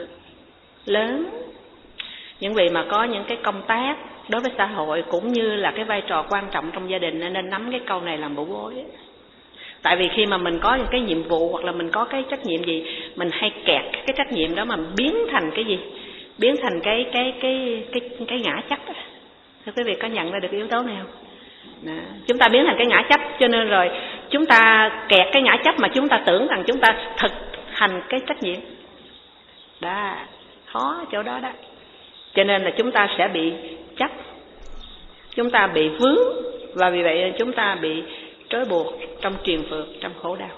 lớn, những vị mà có những cái công tác đối với xã hội cũng như là cái vai trò quan trọng trong gia đình, nên nắm cái câu này làm bảo bối. Tại vì khi mà mình có những cái nhiệm vụ hoặc là mình có cái trách nhiệm gì, mình hay kẹt cái trách nhiệm đó mà biến thành cái gì, biến thành cái cái cái cái cái ngã chấp. Thưa quý vị có nhận ra được yếu tố này không? Đó. Chúng ta biến thành cái ngã chấp, cho nên rồi chúng ta kẹt cái ngã chấp mà chúng ta tưởng rằng chúng ta thực hành cái trách nhiệm. Đó, khó chỗ đó đó. Cho nên là chúng ta sẽ bị chấp, chúng ta bị vướng, và vì vậy chúng ta bị trói buộc trong triền phược, trong khổ đau.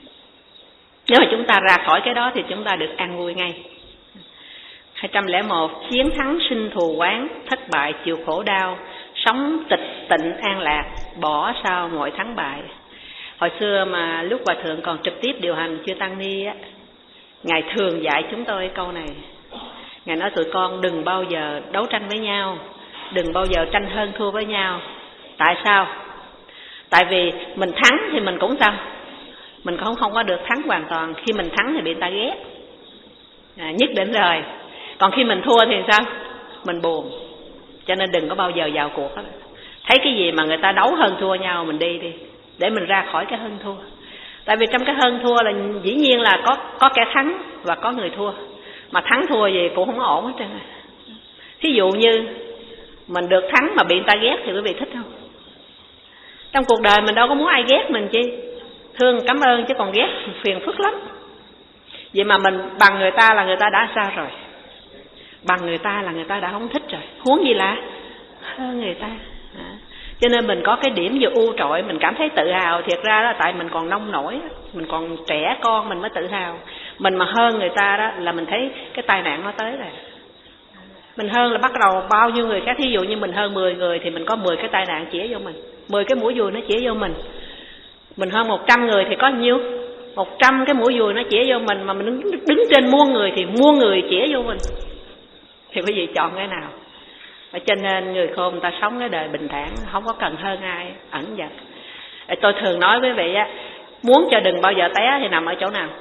Nếu mà chúng ta ra khỏi cái đó thì chúng ta được an vui ngay. Hai trăm lẻ một, chiến thắng sinh thù oán, thất bại chịu khổ đau, sống tịch tịnh an lạc, bỏ sau mọi thắng bại. Hồi xưa mà lúc Hòa Thượng còn trực tiếp điều hành chư Tăng Ni á, Ngài thường dạy chúng tôi câu này. Ngài nói tụi con đừng bao giờ đấu tranh với nhau, đừng bao giờ tranh hơn thua với nhau. Tại sao? Tại vì mình thắng thì mình cũng sao? Mình cũng không có được thắng hoàn toàn. Khi mình thắng thì bị người ta ghét, à, nhất định rồi. Còn khi mình thua thì sao? Mình buồn. Cho nên đừng có bao giờ vào cuộc hết. Thấy cái gì mà người ta đấu hơn thua nhau, mình đi đi, để mình ra khỏi cái hơn thua. Tại vì trong cái hơn thua là dĩ nhiên là có có kẻ thắng và có người thua. Mà thắng thua gì cũng không ổn hết trơn. Thí dụ như mình được thắng mà bị người ta ghét thì quý vị thích không? Trong cuộc đời mình đâu có muốn ai ghét mình chi. Thương cảm ơn chứ còn ghét phiền phức lắm. Vậy mà mình bằng người ta là người ta đã sao rồi, bằng người ta là người ta đã không thích rồi, huống gì là hơn người ta. À. Cho nên mình có cái điểm vừa u trội, mình cảm thấy tự hào. Thiệt ra là tại mình còn nông nổi, mình còn trẻ con mình mới tự hào. Mình mà hơn người ta đó là mình thấy cái tai nạn nó tới rồi. Mình hơn là bắt đầu bao nhiêu người khác. Thí dụ như mình hơn mười người thì mình có mười cái tai nạn chĩa vô mình, mười cái mũi dùi nó chĩa vô mình. Mình hơn một trăm người thì có nhiêu? Một trăm cái mũi dùi nó chĩa vô mình. Mà mình đứng, đứng trên muôn người thì muôn người chĩa vô mình. Thì quý vị chọn cái nào? Và cho nên người khôn người ta sống cái đời bình thản, không có cần hơn ai, ẩn dật. Tôi thường nói với quý vị á, muốn cho đừng bao giờ té thì nằm ở chỗ nào?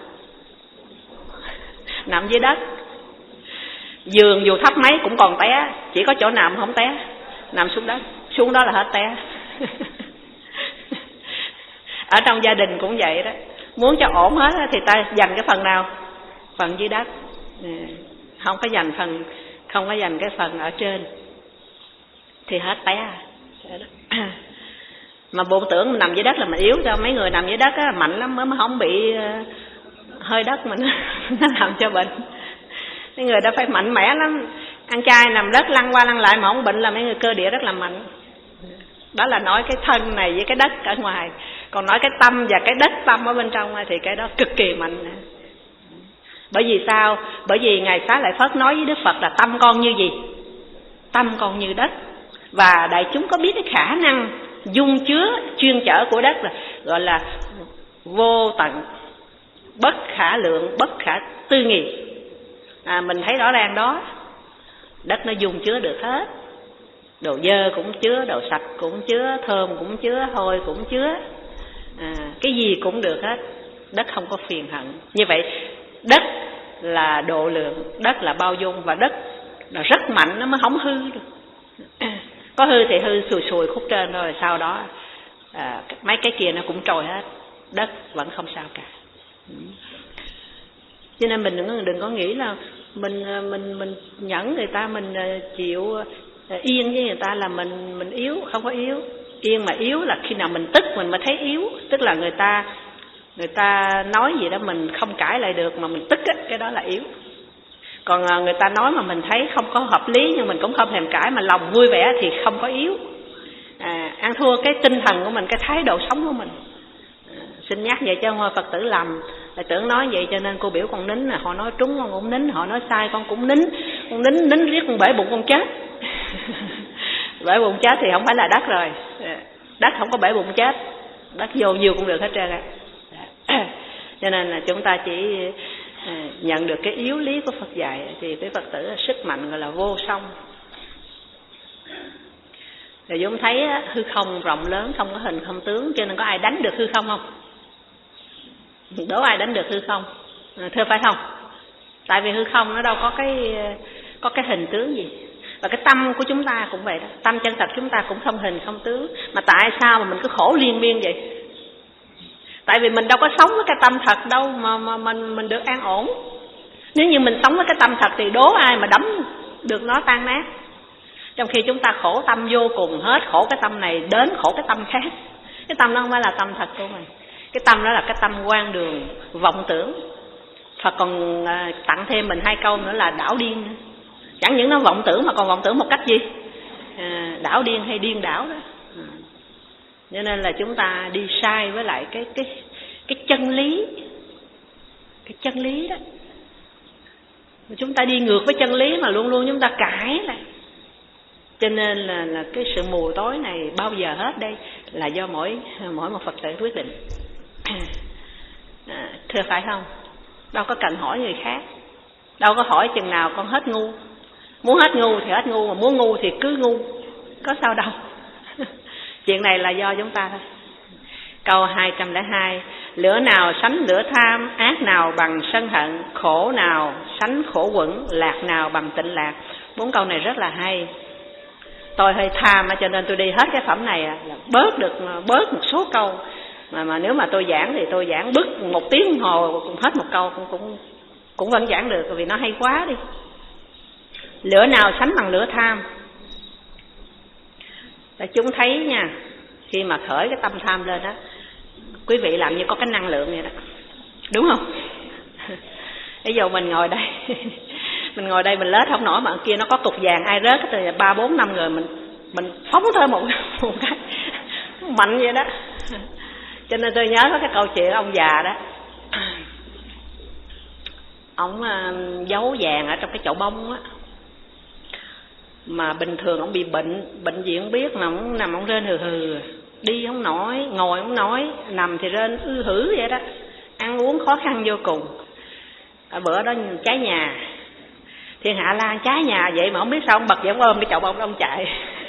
Nằm dưới đất. Giường dù thấp mấy cũng còn té, chỉ có chỗ nằm không té, nằm xuống đất, xuống đó là hết té. Ở trong gia đình cũng vậy đó. Muốn cho ổn hết thì ta dành cái phần nào? Phần dưới đất. Không có dành phần, không có dành cái phần ở trên thì hết té. Mà bộ tưởng mình nằm dưới đất là mình yếu, cho mấy người nằm dưới đất á, mạnh lắm mới không bị hơi đất mình nó làm cho bệnh. Cái người đó phải mạnh mẽ lắm, Ăn chay nằm đất lăn qua lăn lại mà không bệnh là mấy người cơ địa rất là mạnh. Đó là nói cái thân này với cái đất ở ngoài. Còn nói cái tâm và cái đất tâm ở bên trong thì cái đó cực kỳ mạnh. Bởi vì sao? Bởi vì Ngài Xá Lợi Phất nói với Đức Phật là tâm con như gì? Tâm con như đất. Và đại chúng có biết cái khả năng dung chứa chuyên chở của đất là gọi là vô tận, bất khả lượng, bất khả tư nghị. À, mình thấy rõ ràng đó. Đất nó dung chứa được hết. Đồ dơ cũng chứa, đồ sạch cũng chứa, thơm cũng chứa, hôi cũng chứa, à, cái gì cũng được hết. Đất không có phiền hận. Như vậy đất là độ lượng, đất là bao dung, và đất là rất mạnh, nó mới không hư được. Có hư thì hư sùi sùi khúc trên rồi, sau đó à, mấy cái kia nó cũng trôi hết. Đất vẫn không sao cả. Cho nên mình đừng, đừng có nghĩ là mình mình mình nhẫn người ta, mình chịu yên với người ta là mình mình yếu. Không có yếu. Yên mà yếu là khi nào mình tức mình mới thấy yếu. Tức là người ta người ta nói gì đó mình không cãi lại được mà mình tức á, cái đó là yếu. Còn người ta nói mà mình thấy không có hợp lý nhưng mình cũng không thèm cãi mà lòng vui vẻ thì không có yếu. À, ăn thua cái tinh thần của mình, cái thái độ sống của mình. À, xin nhắc vậy cho Phật tử lầm, lại tưởng nói vậy cho nên cô biểu con nín, là họ nói trúng con cũng nín, họ nói sai con cũng nín. Con nín nín riết con bể bụng con chết. Bể bụng chết thì không phải là đất rồi. Đất không có bể bụng chết, đất vô nhiều cũng được hết trơn á. Cho nên là chúng ta chỉ nhận được cái yếu lý của Phật dạy thì cái Phật tử là sức mạnh gọi là vô song. Rồi chúng thấy hư không rộng lớn, không có hình không tướng, cho nên có ai đánh được hư không không? Đố ai đánh được hư không? À, thưa phải không? Tại vì hư không nó đâu có cái có cái hình tướng gì. Và cái tâm của chúng ta cũng vậy đó. Tâm chân thật chúng ta cũng không hình không tướng. Mà tại sao mà mình cứ khổ liên miên vậy? Tại vì mình đâu có sống với cái tâm thật đâu mà, mà mình, mình được an ổn. Nếu như mình sống với cái tâm thật thì đố ai mà đấm được nó tan nát. Trong khi chúng ta khổ tâm vô cùng hết, khổ cái tâm này đến khổ cái tâm khác. Cái tâm đó không phải là tâm thật của mình. Cái tâm đó là cái tâm quan đường, vọng tưởng. Phật còn tặng thêm mình hai câu nữa là đảo điên. Chẳng những nó vọng tưởng mà còn vọng tưởng một cách gì? À, đảo điên hay điên đảo đó. À. Cho nên là chúng ta đi sai với lại cái cái cái chân lý, cái chân lý đó. Chúng ta đi ngược với chân lý mà luôn luôn chúng ta cãi lại. Cho nên là là cái sự mù tối này bao giờ hết đây là do mỗi mỗi một Phật tử quyết định. À, thưa phải không? Đâu có cần hỏi người khác. Đâu có hỏi chừng nào con hết ngu. Muốn hết ngu thì hết ngu, mà muốn ngu thì cứ ngu. Có sao đâu. Chuyện này là do chúng ta thôi. Câu hai trăm lẻ hai. Lửa nào sánh lửa tham, ác nào bằng sân hận, khổ nào sánh khổ quẩn, lạc nào bằng tịnh lạc. Bốn câu này rất là hay. Tôi hơi tham cho nên tôi đi hết cái phẩm này là bớt được bớt một số câu. Mà mà nếu mà tôi giảng thì tôi giảng bứt một tiếng đồng hồ cũng hết một câu cũng cũng cũng vẫn giảng được vì nó hay quá đi. Lửa nào sánh bằng lửa tham? Để chúng thấy nha, khi mà khởi cái tâm tham lên đó, quý vị làm như có cái năng lượng vậy đó, đúng không? Ví dụ mình ngồi đây, mình ngồi đây mình lết không nổi mà ở kia nó có cục vàng ai rớt từ ba bốn năm người mình mình phóng thôi một, một cái mạnh vậy đó. Cho nên tôi nhớ có cái câu chuyện ông già đó, ông uh, giấu vàng ở trong cái chậu bông á, mà bình thường ông bị bệnh, bệnh gì không biết mà ông nằm ông rên hừ hừ, đi không nổi, ngồi không nổi, nằm thì rên ư hử vậy đó, ăn uống khó khăn vô cùng. Ở bữa đó cháy nhà, thiên hạ la cháy nhà vậy mà không biết sao ông bật dậy ông ôm cái chậu bông đó ông chạy.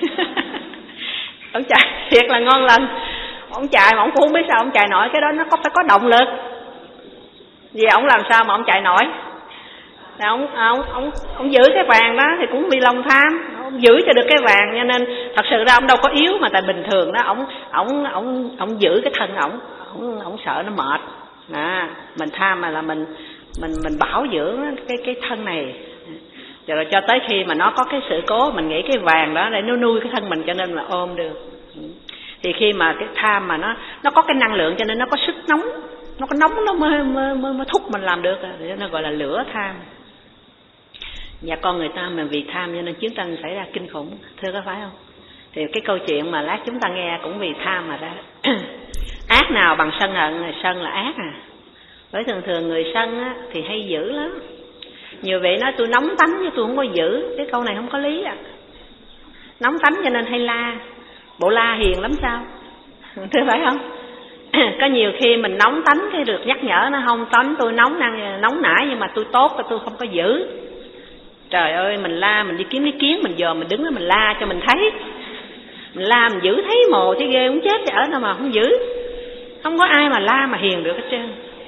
Ông chạy thiệt là ngon lành. Ông chạy mà ông cũng không biết sao ông chạy nổi, cái đó nó có phải có động lực. Vì ông làm sao mà ông chạy nổi? Thì ông, ông, ông, ông giữ cái vàng đó thì cũng bị lòng tham, ông giữ cho được cái vàng, cho nên thật sự ra ông đâu có yếu, mà tại bình thường đó ông ông ông ông giữ cái thân ông, ông ông sợ nó mệt. À, mình tham mà là mình mình mình bảo dưỡng cái cái thân này. Rồi cho tới khi mà nó có cái sự cố, mình nghĩ cái vàng đó để nó nuôi cái thân mình cho nên là ôm được. Thì khi mà cái tham mà nó nó có cái năng lượng cho nên nó có sức nóng, nó có nóng nó mới mới mới, mới thúc mình làm được, thì nó gọi là lửa tham. Và con người ta mình vì tham cho nên chiến tranh xảy ra kinh khủng, thưa có phải không? Thì cái câu chuyện mà lát chúng ta nghe cũng vì tham mà ra. Ác nào bằng sân hận, sân là ác à. Bởi thường thường người sân á, thì hay dữ lắm. Nhiều vị nói tôi nóng tánh chứ tôi không có dữ. Cái câu này không có lý à. Nóng tánh cho nên hay la. Bộ la hiền lắm sao? Thưa phải không? Có nhiều khi mình nóng tánh cái được nhắc nhở nó không, tánh tôi nóng năng nóng nảy nhưng mà tôi tốt, tôi không có dữ. Trời ơi, mình la, mình đi kiếm cái kiến, mình giờ mình đứng đó mình la cho mình thấy. Mình la mình giữ thấy mồ chứ ghê cũng chết chứ ở đâu mà không giữ. Không có ai mà la mà hiền được hết trơn.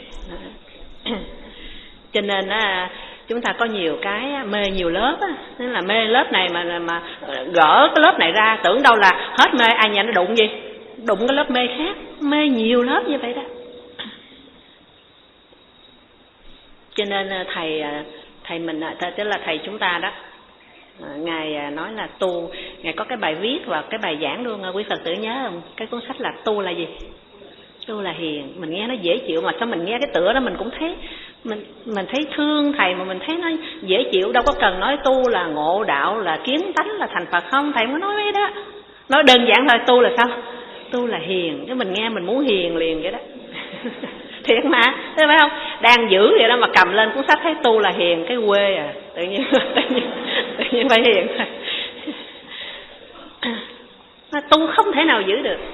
Cho nên á, chúng ta có nhiều cái mê nhiều lớp á, nên là mê lớp này mà mà gỡ cái lớp này ra tưởng đâu là hết mê, ai nhà nó đụng gì, đụng cái lớp mê khác, mê nhiều lớp như vậy đó. Cho nên thầy thầy mình tức là thầy chúng ta đó, ngài nói là tu, ngài có cái bài viết và cái bài giảng luôn, quý Phật tử nhớ không? Cái cuốn sách là tu là gì? Tu là hiền. Mình nghe nó dễ chịu mà sao mình nghe cái tựa đó mình cũng thấy mình mình thấy thương thầy, mà mình thấy nó dễ chịu, đâu có cần nói tu là ngộ đạo, là kiến tánh, là thành Phật không, thầy mới nói mấy đó. Nói đơn giản thôi, tu là sao? Tu là hiền, cái mình nghe mình muốn hiền liền vậy đó. Thiệt mà, thấy phải không? Đang giữ vậy đó mà cầm lên cuốn sách thấy tu là hiền, cái quê à, tự nhiên tự nhiên, tự nhiên phải hiền. Tu không thể nào giữ được.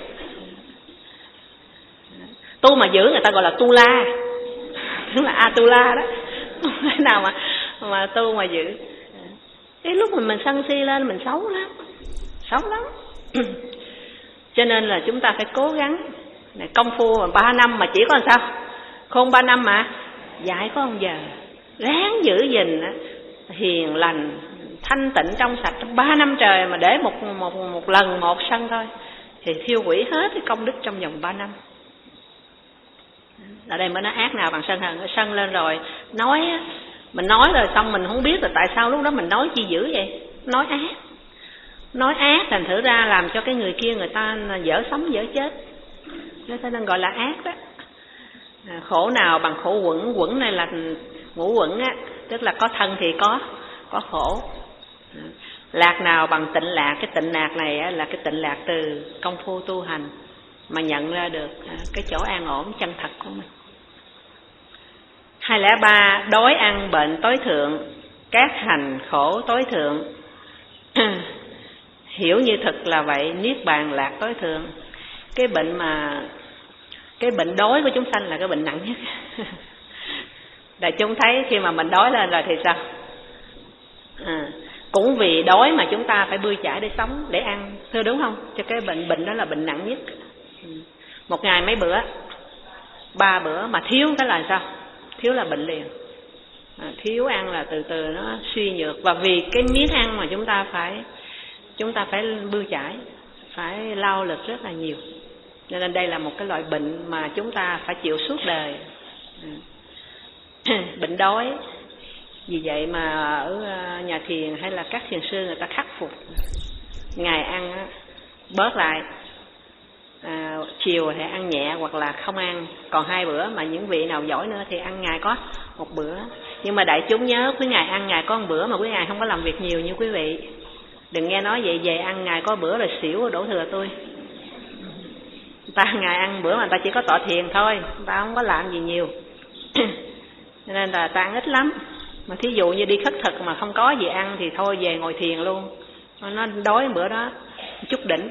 Tu mà giữ người ta gọi là tu la, tức là Atula đó, không thể nào mà mà tu mà giữ. Cái lúc mình mình sân si lên mình xấu lắm, xấu lắm. Cho nên là chúng ta phải cố gắng. Này, công phu mà ba năm mà chỉ có làm sao? Khôn ba năm mà dạy có một giờ. Ráng giữ gìn hiền lành, thanh tịnh trong sạch trong ba năm trời mà để một một một lần một sân thôi thì thiêu hủy hết cái công đức trong vòng ba năm. Ở đây mới nói ác nào bằng sân hận. Sân lên rồi nói, mình nói rồi xong mình không biết là tại sao lúc đó mình nói chi dữ vậy. Nói ác, nói ác thành thử ra làm cho cái người kia người ta dở sống dở chết, cho nên gọi là ác đó. À, khổ nào bằng khổ quẩn. Quẩn này là ngũ quẩn á, tức là có thân thì có có khổ. À, lạc nào bằng tịnh lạc. Cái tịnh lạc này á, là cái tịnh lạc từ công phu tu hành mà nhận ra được à, cái chỗ an ổn chân thật của mình. Hai lẻ ba, đói ăn bệnh tối thượng, các hành khổ tối thượng. Hiểu như thực là vậy, niết bàn lạc tối thượng. Cái bệnh mà cái bệnh đói của chúng sanh là cái bệnh nặng nhất. Đại chúng thấy khi mà mình đói lên rồi thì sao? À, cũng vì đói mà chúng ta phải bươn chải để sống, để ăn, thưa đúng không? Cho cái bệnh bệnh đó là bệnh nặng nhất. Một ngày mấy bữa, ba bữa mà thiếu cái là sao? Thiếu là bệnh liền. À, thiếu ăn là từ từ nó suy nhược, và vì cái miếng ăn mà chúng ta phải chúng ta phải bươn chải, phải lao lực rất là nhiều. Cho nên đây là một cái loại bệnh mà chúng ta phải chịu suốt đời. Bệnh đói. Vì vậy mà ở nhà thiền hay là các thiền sư người ta khắc phục. Ngày ăn bớt lại, à, chiều thì ăn nhẹ hoặc là không ăn, còn hai bữa. Mà những vị nào giỏi nữa thì ăn ngày có một bữa. Nhưng mà đại chúng nhớ, quý ngày ăn ngày có một bữa mà quý ngày không có làm việc nhiều như quý vị. Đừng nghe nói vậy về ăn ngày có bữa là xỉu đổ thừa tôi. Người ta ngày ăn bữa mà người ta chỉ có tọa thiền thôi, người ta không có làm gì nhiều. Cho nên là ta ăn ít lắm. Mà thí dụ như đi khất thực mà không có gì ăn thì thôi về ngồi thiền luôn. Nó đói bữa đó chút đỉnh.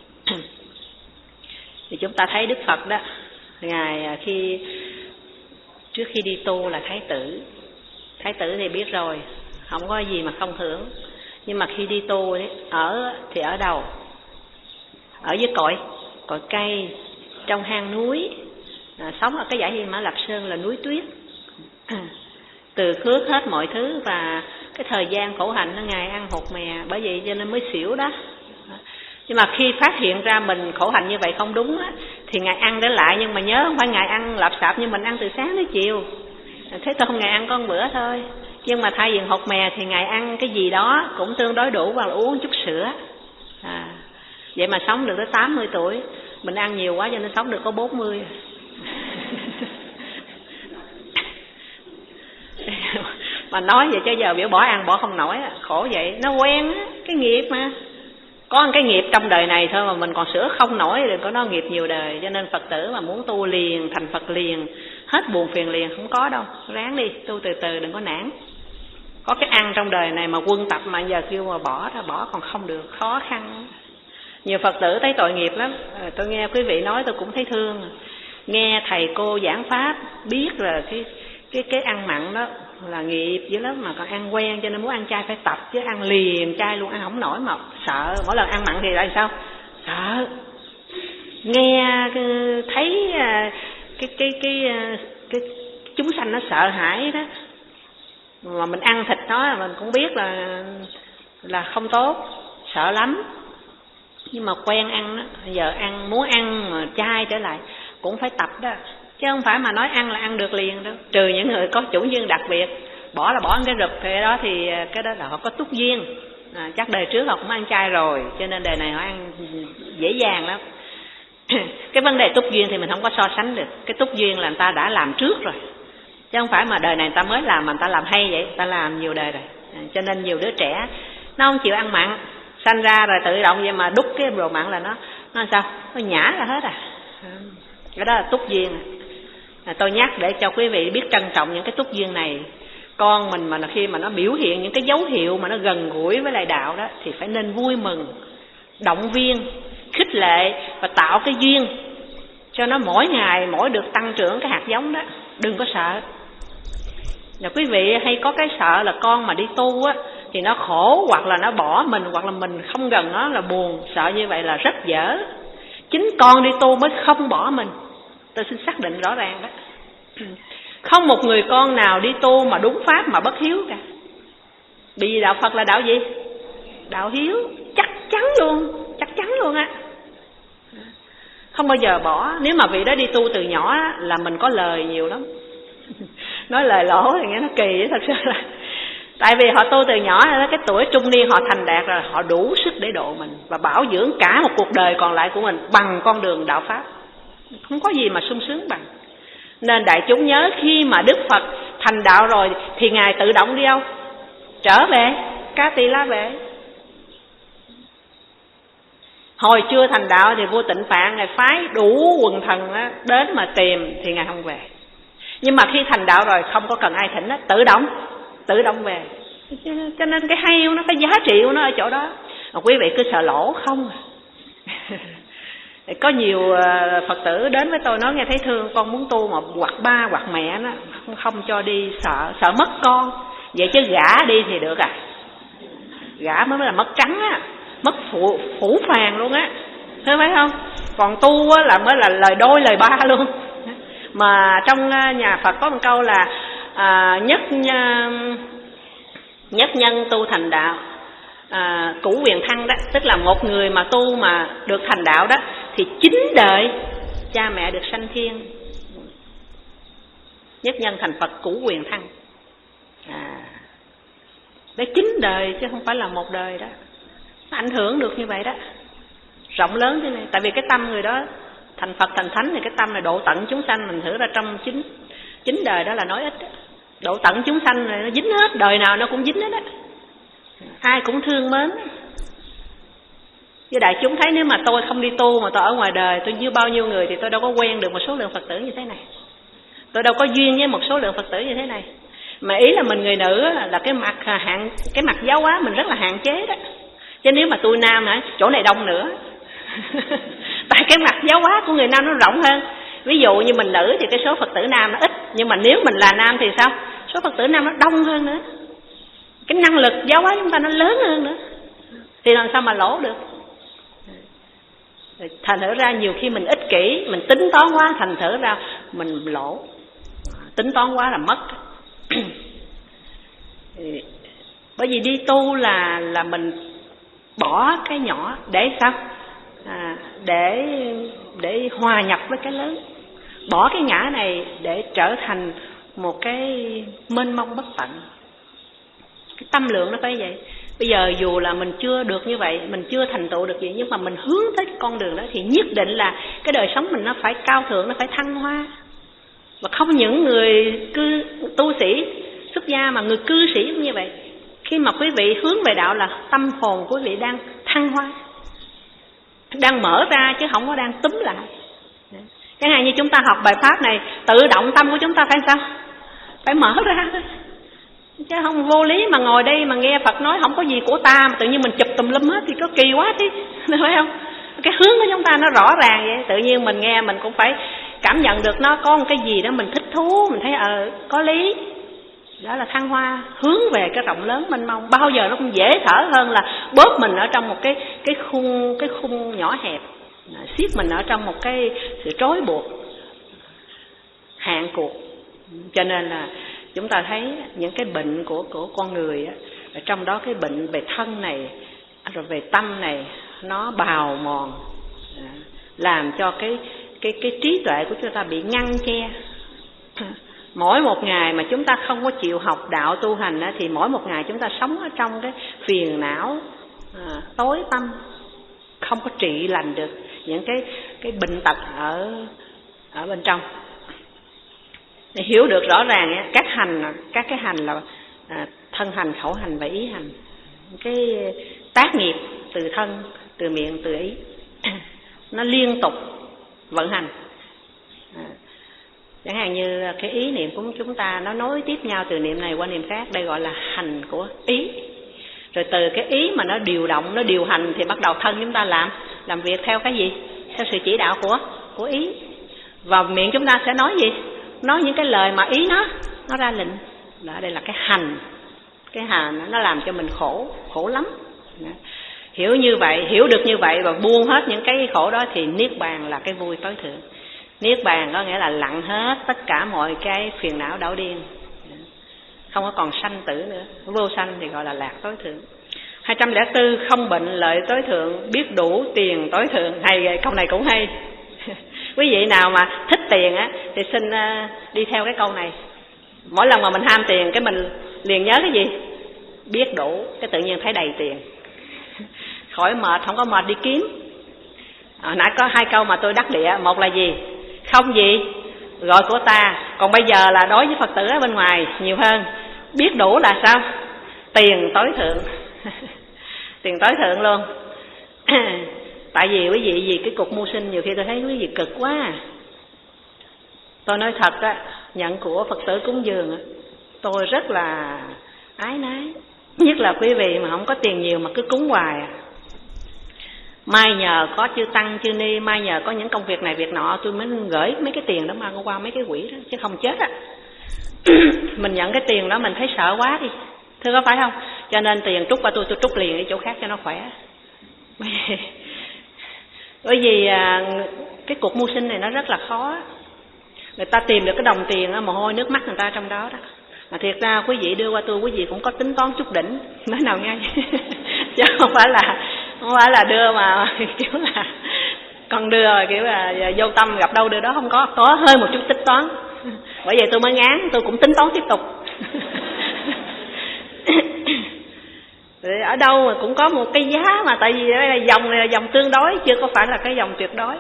Thì chúng ta thấy Đức Phật đó, Ngài khi trước khi đi tu là Thái tử. Thái tử thì biết rồi, không có gì mà không thưởng. Nhưng mà khi đi tu ấy, ở thì ở đâu? Ở dưới cội cội cây, trong hang núi, à, sống ở cái dãy Mã Lạp Sơn là núi tuyết. Từ khước hết mọi thứ, và cái thời gian khổ hạnh nó Ngài ăn hột mè, bởi vậy cho nên mới xỉu đó. Nhưng mà khi phát hiện ra mình khổ hạnh như vậy không đúng á, thì Ngài ăn để lại. Nhưng mà nhớ không phải Ngài ăn lạp xạp như mình ăn từ sáng đến chiều. Thế Tôn Ngài ăn có một bữa thôi. Nhưng mà thay vì hột mè thì Ngài ăn cái gì đó cũng tương đối đủ, và uống chút sữa. À, vậy mà sống được tới tám mươi tuổi. Mình ăn nhiều quá cho nên sống được có bốn mươi. Mà Mà nói vậy cho giờ biểu bỏ ăn bỏ không nổi, khổ vậy. Nó quen á, cái nghiệp mà. Có một cái nghiệp trong đời này thôi mà mình còn sửa không nổi, đừng có nói nghiệp nhiều đời. Cho nên Phật tử mà muốn tu liền, thành Phật liền, hết buồn phiền liền, không có đâu. Ráng đi, tu từ từ, đừng có nản. Có cái ăn trong đời này mà quân tập mà giờ kêu mà bỏ ra, bỏ còn không được, khó khăn. Nhiều Phật tử thấy tội nghiệp lắm. Tôi nghe quý vị nói tôi cũng thấy thương. Nghe thầy cô giảng pháp, biết là cái cái cái ăn mặn đó là nghiệp dữ lắm, mà còn ăn quen cho nên muốn ăn chay phải tập, chứ ăn liền chay luôn ăn không nổi, mà sợ mỗi lần ăn mặn thì lại sao sợ. Nghe thấy cái cái cái cái, cái chúng sanh nó sợ hãi đó, mà mình ăn thịt nó mình cũng biết là là không tốt, sợ lắm. Nhưng mà quen ăn đó, giờ ăn muốn ăn mà chay trở lại cũng phải tập đó, chứ không phải mà nói ăn là ăn được liền đâu. Trừ những người có chủ duyên đặc biệt, bỏ là bỏ cái rụp cái đó thì cái đó là họ có túc duyên, à, chắc đời trước họ cũng ăn chay rồi cho nên đời này họ ăn dễ dàng lắm. Cái vấn đề túc duyên thì mình không có so sánh được. Cái túc duyên là người ta đã làm trước rồi, chứ không phải mà đời này người ta mới làm mà người ta làm hay vậy, người ta làm nhiều đời rồi. À, cho nên nhiều đứa trẻ nó không chịu ăn mặn, sanh ra rồi tự động vậy mà đút cái đồ mặn là nó nó sao nó nhả ra hết à. Cái đó là túc duyên. À, tôi nhắc để cho quý vị biết trân trọng những cái túc duyên này. Con mình mà khi mà nó biểu hiện những cái dấu hiệu mà nó gần gũi với lại đạo đó thì phải nên vui mừng, động viên, khích lệ và tạo cái duyên cho nó mỗi ngày mỗi được tăng trưởng cái hạt giống đó. Đừng có sợ. Và quý vị hay có cái sợ là con mà đi tu á thì nó khổ, hoặc là nó bỏ mình, hoặc là mình không gần nó là buồn. Sợ như vậy là rất dở. Chính con đi tu mới không bỏ mình. Tôi xin xác định rõ ràng đó. Không một người con nào đi tu mà đúng pháp mà bất hiếu cả. Vì đạo Phật là đạo gì? Đạo hiếu. Chắc chắn luôn, chắc chắn luôn á. Không bao giờ bỏ. Nếu mà vị đó đi tu từ nhỏ là mình có lời nhiều lắm. Nói lời lỗ thì nghe nó kỳ. Thật sự là tại vì họ tu từ nhỏ, cái tuổi trung niên họ thành đạt rồi, họ đủ sức để độ mình và bảo dưỡng cả một cuộc đời còn lại của mình bằng con đường đạo pháp. Không có gì mà sung sướng bằng. Nên đại chúng nhớ, khi mà Đức Phật thành đạo rồi thì Ngài tự động đi đâu? Trở về Ca Tỳ La Vệ. Hồi chưa thành đạo thì vua Tịnh Phạn Ngài phái đủ quần thần đó, đến mà tìm thì Ngài không về. Nhưng mà khi thành đạo rồi không có cần ai thỉnh đó, tự động tự động về. Cho nên cái hay của nó, cái giá trị của nó ở chỗ đó. Mà quý vị cứ sợ lỗ không. Có nhiều Phật tử đến với tôi nói nghe thấy thương, con muốn tu mà hoặc ba hoặc mẹ nó không, không cho đi, sợ sợ mất con. Vậy chứ gả đi thì được à? Gả mới là mất trắng á, mất phủ, phủ phàng luôn á, thấy phải không? Còn tu á là mới là lời đôi lời ba luôn. Mà trong nhà Phật có một câu là à, nhất nhất nhân tu thành đạo à, cửu quyền thăng đó, tức là một người mà tu mà được thành đạo đó thì chín đời cha mẹ được sanh thiên. Nhất nhân thành Phật cửu quyền thăng à, để chín đời chứ không phải là một đời đó. Nó ảnh hưởng được như vậy đó, rộng lớn thế này. Tại vì cái tâm người đó thành Phật thành Thánh thì cái tâm này độ tận chúng sanh. Mình thử ra trong chín chín đời đó là nói ít đó. Độ tận chúng sanh này nó dính hết, đời nào nó cũng dính hết á, ai cũng thương mến. Chứ đại chúng thấy nếu mà tôi không đi tu mà tôi ở ngoài đời, tôi như bao nhiêu người thì tôi đâu có quen được một số lượng Phật tử như thế này, tôi đâu có duyên với một số lượng Phật tử như thế này. Mà ý là mình người nữ là cái mặt hạn, cái mặt giáo hóa mình rất là hạn chế đó. Chứ nếu mà tôi nam hả, chỗ này đông nữa. Tại cái mặt giáo hóa của người nam nó rộng hơn. Ví dụ như mình nữ thì cái số Phật tử nam nó ít, nhưng mà nếu mình là nam thì sao? Số Phật tử nam nó đông hơn nữa. Cái năng lực giáo hóa chúng ta nó lớn hơn nữa. Thì làm sao mà lỗ được? Thành thử ra nhiều khi mình ích kỷ, mình tính toán quá, thành thử ra mình lỗ. Tính toán quá là mất. Bởi vì đi tu là là mình bỏ cái nhỏ để sao? À, để để hòa nhập với cái lớn. Bỏ cái ngã này để trở thành một cái mênh mông bất tận. Cái tâm lượng nó phải vậy. Bây giờ dù là mình chưa được như vậy, mình chưa thành tựu được gì, nhưng mà mình hướng tới cái con đường đó thì nhất định là cái đời sống mình nó phải cao thượng, nó phải thăng hoa. Và không những người cư tu sĩ xuất gia mà người cư sĩ cũng như vậy. Khi mà quý vị hướng về đạo là tâm hồn quý vị đang thăng hoa, đang mở ra chứ không có đang túm lại. Chẳng hạn như chúng ta học bài pháp này, tự động tâm của chúng ta phải sao? Phải mở ra thôi. Chứ không vô lý mà ngồi đây mà nghe Phật nói không có gì của ta mà tự nhiên mình chụp tùm lum hết thì có kỳ quá chứ, phải không? Cái hướng của chúng ta nó rõ ràng vậy, tự nhiên mình nghe mình cũng phải cảm nhận được nó có một cái gì đó mình thích thú, mình thấy ờ có lý. Đó là thăng hoa, hướng về cái rộng lớn mênh mông. Bao giờ nó cũng dễ thở hơn là bóp mình ở trong một cái cái khung cái khung nhỏ hẹp, siết mình ở trong một cái sự trói buộc, hạn cuộc. Cho nên là chúng ta thấy những cái bệnh của của con người á, trong đó cái bệnh về thân này rồi về tâm này nó bào mòn, làm cho cái cái cái trí tuệ của chúng ta bị ngăn che. Mỗi một ngày mà chúng ta không có chịu học đạo tu hành á, thì mỗi một ngày chúng ta sống ở trong cái phiền não à, tối tăm, không có trị lành được những cái cái bệnh tật ở ở bên trong. Để hiểu được rõ ràng á, các hành các cái hành là à, thân hành, khẩu hành và ý hành. Cái tác nghiệp từ thân, từ miệng, từ ý nó liên tục vận hành. À, chẳng hạn như cái ý niệm của chúng ta nó nối tiếp nhau từ niệm này qua niệm khác, đây gọi là hành của ý. Rồi từ cái ý mà nó điều động, nó điều hành thì bắt đầu thân chúng ta làm làm việc theo cái gì? Theo sự chỉ đạo của của ý. Và miệng chúng ta sẽ nói gì? Nói những cái lời mà ý nó nó ra lệnh. Đó, đây là cái hành. Cái hành nó làm cho mình khổ, khổ lắm. Đó. Hiểu như vậy, hiểu được như vậy và buông hết những cái khổ đó thì niết bàn là cái vui tối thượng. Niết bàn có nghĩa là lặng hết tất cả mọi cái phiền não đảo điên, không có còn sanh tử nữa. Vô sanh thì gọi là lạc tối thượng. Hai trăm lẻ tư, không bệnh lợi tối thượng, biết đủ tiền tối thượng. Hay, câu này cũng hay. Quý vị nào mà thích tiền á thì xin đi theo cái câu này. Mỗi lần mà mình ham tiền cái mình liền nhớ cái gì? Biết đủ, cái tự nhiên thấy đầy tiền. Khỏi mệt, không có mệt đi kiếm. À, nãy có hai câu mà tôi đắc địa. Một là gì? Không gì gọi của ta. Còn bây giờ là đối với Phật tử ở bên ngoài nhiều hơn. Biết đủ là sao? Tiền tối thượng. Tiền tối thượng luôn. Tại vì quý vị vì cái cục mưu sinh nhiều khi tôi thấy quý vị cực quá. Tôi nói thật á, nhận của Phật tử cúng dường tôi rất là ái nái. Nhất là quý vị mà không có tiền nhiều mà cứ cúng hoài à. Mai nhờ có chư tăng chư ni, mai nhờ có những công việc này việc nọ, tôi mới gửi mấy cái tiền đó mà qua mấy cái quỹ đó, chứ không chết á. Mình nhận cái tiền đó mình thấy sợ quá đi, thưa có phải không? Cho nên tiền trút qua tôi, tôi trút liền đi chỗ khác cho nó khỏe. Bởi vì cái cuộc mưu sinh này nó rất là khó. Người ta tìm được cái đồng tiền, mồ hôi nước mắt người ta trong đó đó. Mà thiệt ra quý vị đưa qua tôi, quý vị cũng có tính toán chút đỉnh, nói nào ngay. Chứ không phải là không phải là đưa mà kiểu là con đưa kiểu là vô tâm gặp đâu đưa đó, không có, có hơi một chút tính toán. Bởi vậy tôi mới ngán, tôi cũng tính toán tiếp tục. Ở đâu mà cũng có một cái giá mà, tại vì đây là dòng này là dòng tương đối, chưa có phải là cái dòng tuyệt đối.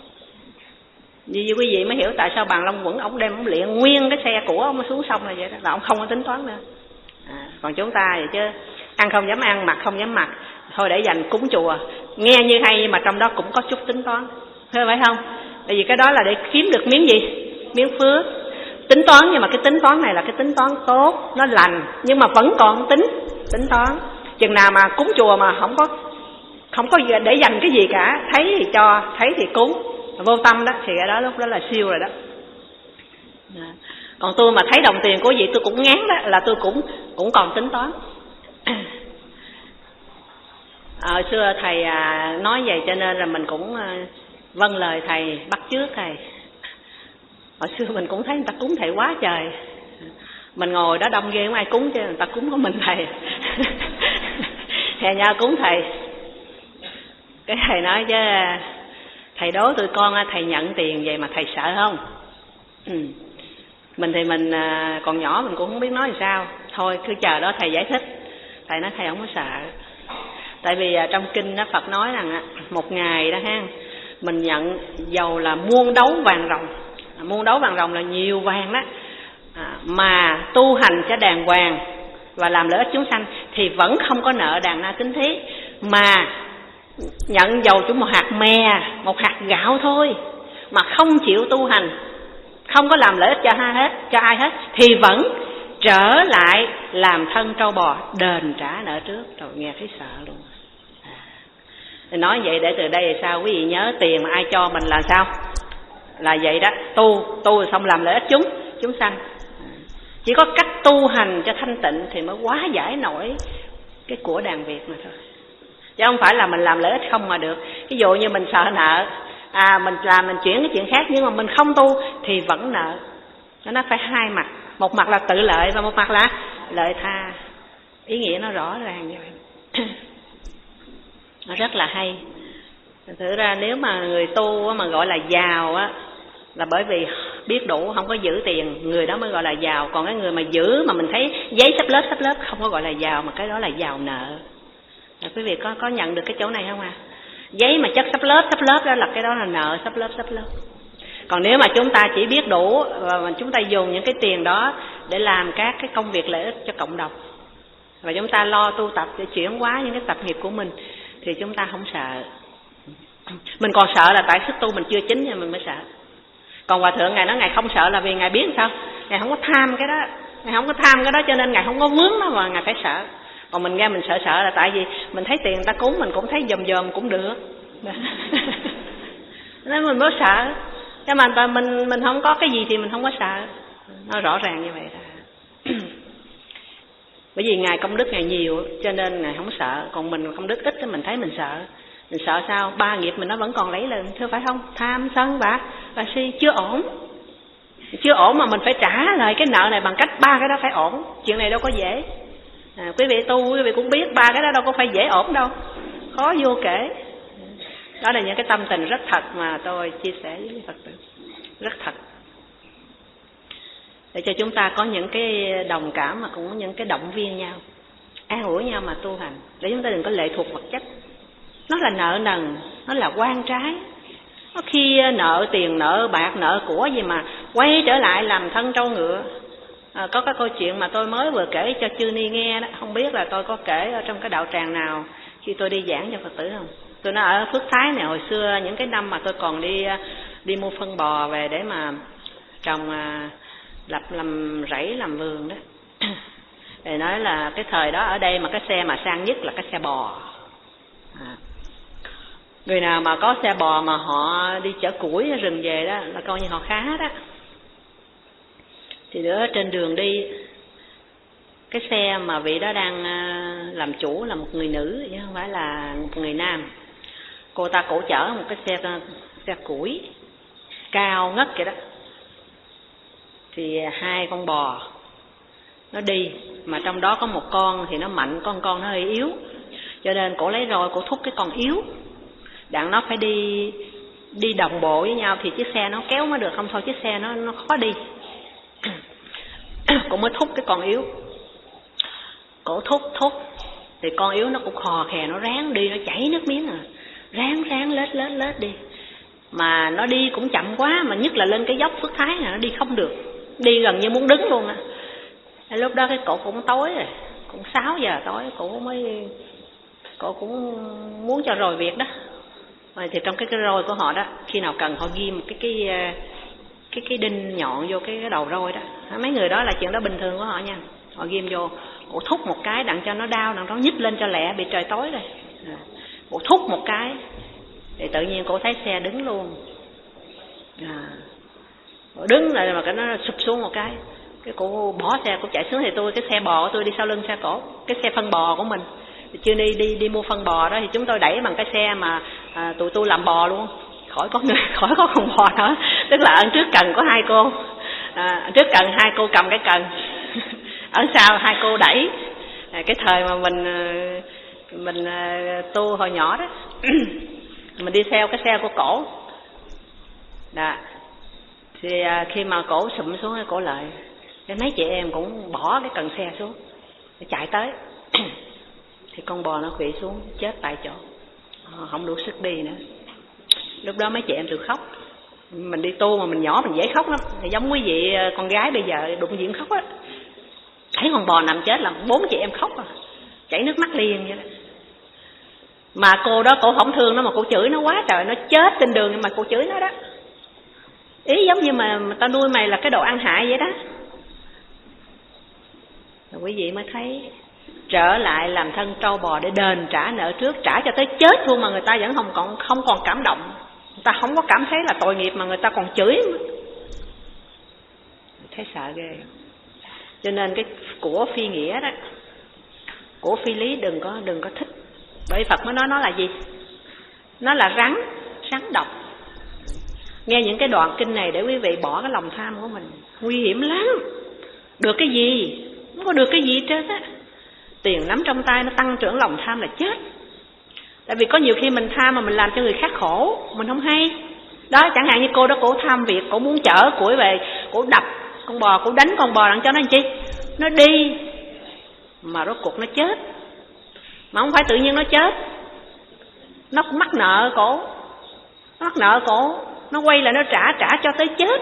Vì quý vị mới hiểu tại sao Bàn Long Quẩn ông đem ông luyện nguyên cái xe của ông xuống sông là vậy đó, là ông không có tính toán nữa. À, còn chúng ta vậy chứ ăn không dám ăn, mặc không dám mặc, thôi để dành cúng chùa, nghe như hay nhưng mà trong đó cũng có chút tính toán, thấy phải không? Tại vì cái đó là để kiếm được miếng gì? Miếng phước. Tính toán nhưng mà cái tính toán này là cái tính toán tốt, nó lành, nhưng mà vẫn còn tính tính toán. Chừng nào mà cúng chùa mà không có không có để dành cái gì cả, thấy thì cho, thấy thì cúng, vô tâm đó thì cái đó lúc đó là siêu rồi đó. À, còn tôi mà thấy đồng tiền của gì tôi cũng ngán đó, là tôi cũng cũng còn tính toán. À, hồi xưa thầy à, nói vậy cho nên là mình cũng à, vâng lời thầy, bắt chước thầy. Hồi xưa mình cũng thấy người ta cúng thầy quá trời, mình ngồi đó đông ghê không ai cúng chứ người ta cúng có mình thầy. Thầy nhau cúng thầy, cái thầy nói chứ thầy đố tụi con thầy nhận tiền vậy mà thầy sợ không? Ừ. Mình thì mình à, còn nhỏ mình cũng không biết nói làm sao, thôi cứ chờ đó thầy giải thích. Thầy nói thầy không có sợ, tại vì à, trong kinh đó Phật nói rằng à, một ngày đó ha, mình nhận dầu là muôn đấu vàng ròng, à, muôn đấu vàng ròng là nhiều vàng đó, à, mà tu hành cho đàng hoàng và làm lợi ích chúng sanh thì vẫn không có nợ đàn na kính thí, mà nhận dầu chúng một hạt mè, một hạt gạo thôi mà không chịu tu hành, không có làm lợi ích cho ai hết, cho ai hết thì vẫn trở lại làm thân trâu bò đền trả nợ trước. Rồi nghe thấy sợ luôn. À, nói vậy để từ đây là sao quý vị nhớ, tiền mà ai cho mình là sao? Là vậy đó, tu tu xong làm lợi ích chúng chúng sanh. Chỉ có cách tu hành cho thanh tịnh thì mới hóa giải nổi cái của đàn Việt mà thôi, chứ không phải là mình làm lợi ích không mà được. Ví dụ như mình sợ nợ, à mình làm mình chuyển cái chuyện khác, nhưng mà mình không tu thì vẫn nợ. Nó phải hai mặt, một mặt là tự lợi và một mặt là lợi tha. Ý nghĩa nó rõ ràng như vậy. Nó rất là hay. Thực ra nếu mà người tu mà gọi là giàu á, là bởi vì biết đủ, không có giữ tiền, người đó mới gọi là giàu. Còn cái người mà giữ mà mình thấy giấy sắp lớp sắp lớp không có gọi là giàu, mà cái đó là giàu nợ. Là quý vị có có nhận được cái chỗ này không à? Giấy mà chất sắp lớp sắp lớp đó là cái đó là nợ sắp lớp sắp lớp. Còn nếu mà chúng ta chỉ biết đủ và chúng ta dùng những cái tiền đó để làm các cái công việc lợi ích cho cộng đồng, và chúng ta lo tu tập để chuyển hóa những cái tập nghiệp của mình, thì chúng ta không sợ. Mình còn sợ là tại sức tu mình chưa chín nên mình mới sợ. Còn Hòa Thượng Ngài nói Ngài không sợ là vì Ngài biết sao? Ngài không có tham cái đó, Ngài không có tham cái đó cho nên Ngài không có vướng nó mà Ngài phải sợ. Còn mình nghe mình sợ sợ là tại vì mình thấy tiền ta cúng mình cũng thấy dòm dòm cũng được. Nên mình mới sợ. Chứ mà mình mình không có cái gì thì mình không có sợ. Nó rõ ràng như vậy đó. Bởi vì Ngài công đức Ngài nhiều cho nên Ngài không sợ. Còn mình công đức ít thì mình thấy mình sợ. Mình sợ sao? Ba nghiệp mình nó vẫn còn lấy lên, thưa phải không? Tham, sân, bạc và si chưa ổn. Chưa ổn mà mình phải trả lại cái nợ này bằng cách ba cái đó phải ổn. Chuyện này đâu có dễ. À, quý vị tu, quý vị cũng biết ba cái đó đâu có phải dễ ổn đâu. Khó vô kể. Đó là những cái tâm tình rất thật mà tôi chia sẻ với Phật tử. Rất thật. Để cho chúng ta có những cái đồng cảm mà cũng có những cái động viên nhau, an ủi nhau mà tu hành. Để chúng ta đừng có lệ thuộc vật chất. Nó là nợ nần, nó là quan trái. Có khi nợ tiền, nợ bạc, nợ của gì mà quay trở lại làm thân trâu ngựa. À, có cái câu chuyện mà tôi mới vừa kể cho Chư Ni nghe đó. Không biết là tôi có kể ở trong cái đạo tràng nào khi tôi đi giảng cho Phật tử không? Tôi nói ở Phước Thái này hồi xưa, những cái năm mà tôi còn đi đi mua phân bò về để mà trồng, lập làm rẫy làm vườn đó. Để nói là cái thời đó ở đây mà cái xe mà sang nhất là cái xe bò. À, người nào mà có xe bò mà họ đi chở củi rừng về đó là coi như họ khá đó. Thì nữa trên đường đi, cái xe mà vị đó đang làm chủ là một người nữ chứ không phải là một người nam. Cô ta cổ chở một cái xe xe củi cao ngất vậy đó. Thì hai con bò nó đi, mà trong đó có một con thì nó mạnh, con con nó hơi yếu, cho nên cổ lấy roi cổ thúc cái con yếu. Đặng nó phải đi đi đồng bộ với nhau thì chiếc xe nó kéo mới được, không thôi chiếc xe nó nó khó đi. Cổ mới thúc cái con yếu. Cổ thúc thúc thì con yếu nó cũng khò khè, nó ráng đi, nó chảy nước miếng à, ráng ráng lết lết lết đi. Mà nó đi cũng chậm quá, mà nhất là lên cái dốc Phước Thái này nó đi không được, đi gần như muốn đứng luôn á. Lúc đó cái cổ cũng tối rồi, cũng sáu giờ tối, cổ mới cổ cũng muốn cho rồi việc đó. Rồi thì trong cái cái roi của họ đó, khi nào cần họ ghim một cái cái cái cái đinh nhọn vô cái, cái đầu roi đó. Mấy người đó là chuyện đó bình thường của họ nha. Họ ghim vô, cổ thúc một cái đặng cho nó đau, đặng nó nhích lên cho lẹ, bị trời tối rồi. Cổ thúc một cái thì tự nhiên cổ thấy xe đứng luôn. À, cổ đứng lại mà cái nó sụp xuống một cái, cái cổ bỏ xe, cổ chạy xuống. Thì tôi cái xe bò của tôi đi sau lưng xe cổ, cái xe phân bò của mình. Thì chưa đi đi đi mua phân bò đó thì chúng tôi đẩy bằng cái xe mà à, tụi tôi làm bò luôn, khỏi có người, khỏi có con bò nữa. Tức là ở trước cần có hai cô, à, trước cần hai cô cầm cái cần, ở sau hai cô đẩy. À, cái thời mà mình mình tu hồi nhỏ đó, mình đi theo cái xe của cổ. Đó. Thì à, khi mà cổ sụm xuống cái cổ lại, cái mấy chị em cũng bỏ cái cần xe xuống, chạy tới. Thì con bò nó quỵ xuống chết tại chỗ, không đủ sức đi nữa. Lúc đó mấy chị em tự khóc, Mình đi tu mà mình nhỏ mình dễ khóc lắm, thì giống quý vị con gái bây giờ đụng diện khóc á, thấy con bò nằm chết là bốn chị em khóc à, chảy nước mắt liền vậy đó. Mà cô đó cổ không thương nó mà cô chửi nó quá trời, nó chết trên đường nhưng mà cô chửi nó đó. Ý giống như mà, mà tao nuôi mày là cái đồ ăn hại vậy đó. Rồi quý vị mới thấy trở lại làm thân trâu bò để đền trả nợ trước, trả cho tới chết luôn mà người ta vẫn không còn không còn cảm động, người ta không có cảm thấy là tội nghiệp mà người ta còn chửi. Thấy sợ ghê. Cho nên cái của phi nghĩa đó, của phi lý đừng có đừng có thích. Bởi Phật mới nói nó là gì? Nó là rắn, rắn độc. Nghe những cái đoạn kinh này để quý vị bỏ cái lòng tham của mình. Nguy hiểm lắm. Được cái gì? Không có được cái gì hết trơn á. Tiền nắm trong tay nó tăng trưởng lòng tham là chết. Tại vì có nhiều khi mình tham mà mình làm cho người khác khổ, mình không hay. Đó, chẳng hạn như cô đó, cổ tham việc, cổ muốn chở củi về, cổ đập con bò, cổ đánh con bò đặng cho nó làm chi? Nó đi. Mà rốt cuộc nó chết. Mà không phải tự nhiên nó chết, nó mắc nợ cổ, nó mắc nợ cổ, nó quay lại nó trả, trả cho tới chết.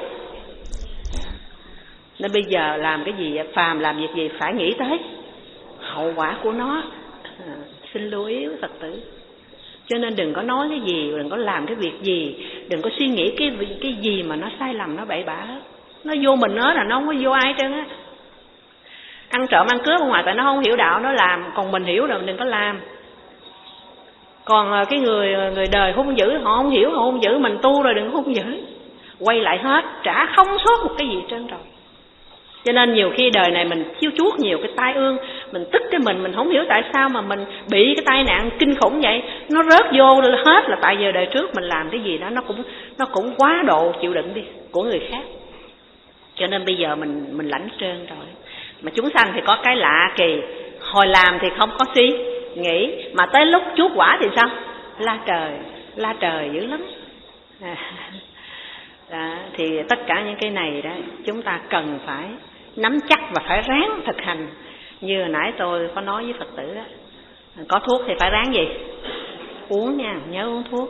Nên bây giờ làm cái gì, phàm làm việc gì phải nghĩ tới hậu quả của nó. À, xin lưu ý với Phật tử. Cho nên đừng có nói cái gì, đừng có làm cái việc gì, đừng có suy nghĩ cái cái gì mà nó sai lầm, nó bậy bạ hết. Nó vô mình nó là nó không có vô ai trơn á. Ăn trộm ăn cướp ở ngoài tại nó không hiểu đạo nó làm, còn mình hiểu rồi mình đừng có làm. Còn cái người người đời hung dữ, họ không hiểu, họ hung dữ, mình tu rồi đừng có hung dữ. Quay lại hết, trả không sót một cái gì trơn rồi. Cho nên nhiều khi đời này mình chiêu chuốt nhiều cái tai ương, mình tức cái mình, mình không hiểu tại sao mà mình bị cái tai nạn kinh khủng vậy. Nó rớt vô hết là tại giờ đời trước mình làm cái gì đó nó cũng nó cũng quá độ chịu đựng đi của người khác. Cho nên bây giờ mình mình lãnh trơn rồi. Mà chúng sanh thì có cái lạ kỳ, hồi làm thì không có suy nghĩ, mà tới lúc chuốt quả thì sao? La trời, la trời dữ lắm. À, đó, thì tất cả những cái này đó chúng ta cần phải nắm chắc và phải ráng thực hành. Như hồi nãy tôi có nói với Phật tử đó, có thuốc thì phải ráng gì? Uống nha, nhớ uống thuốc.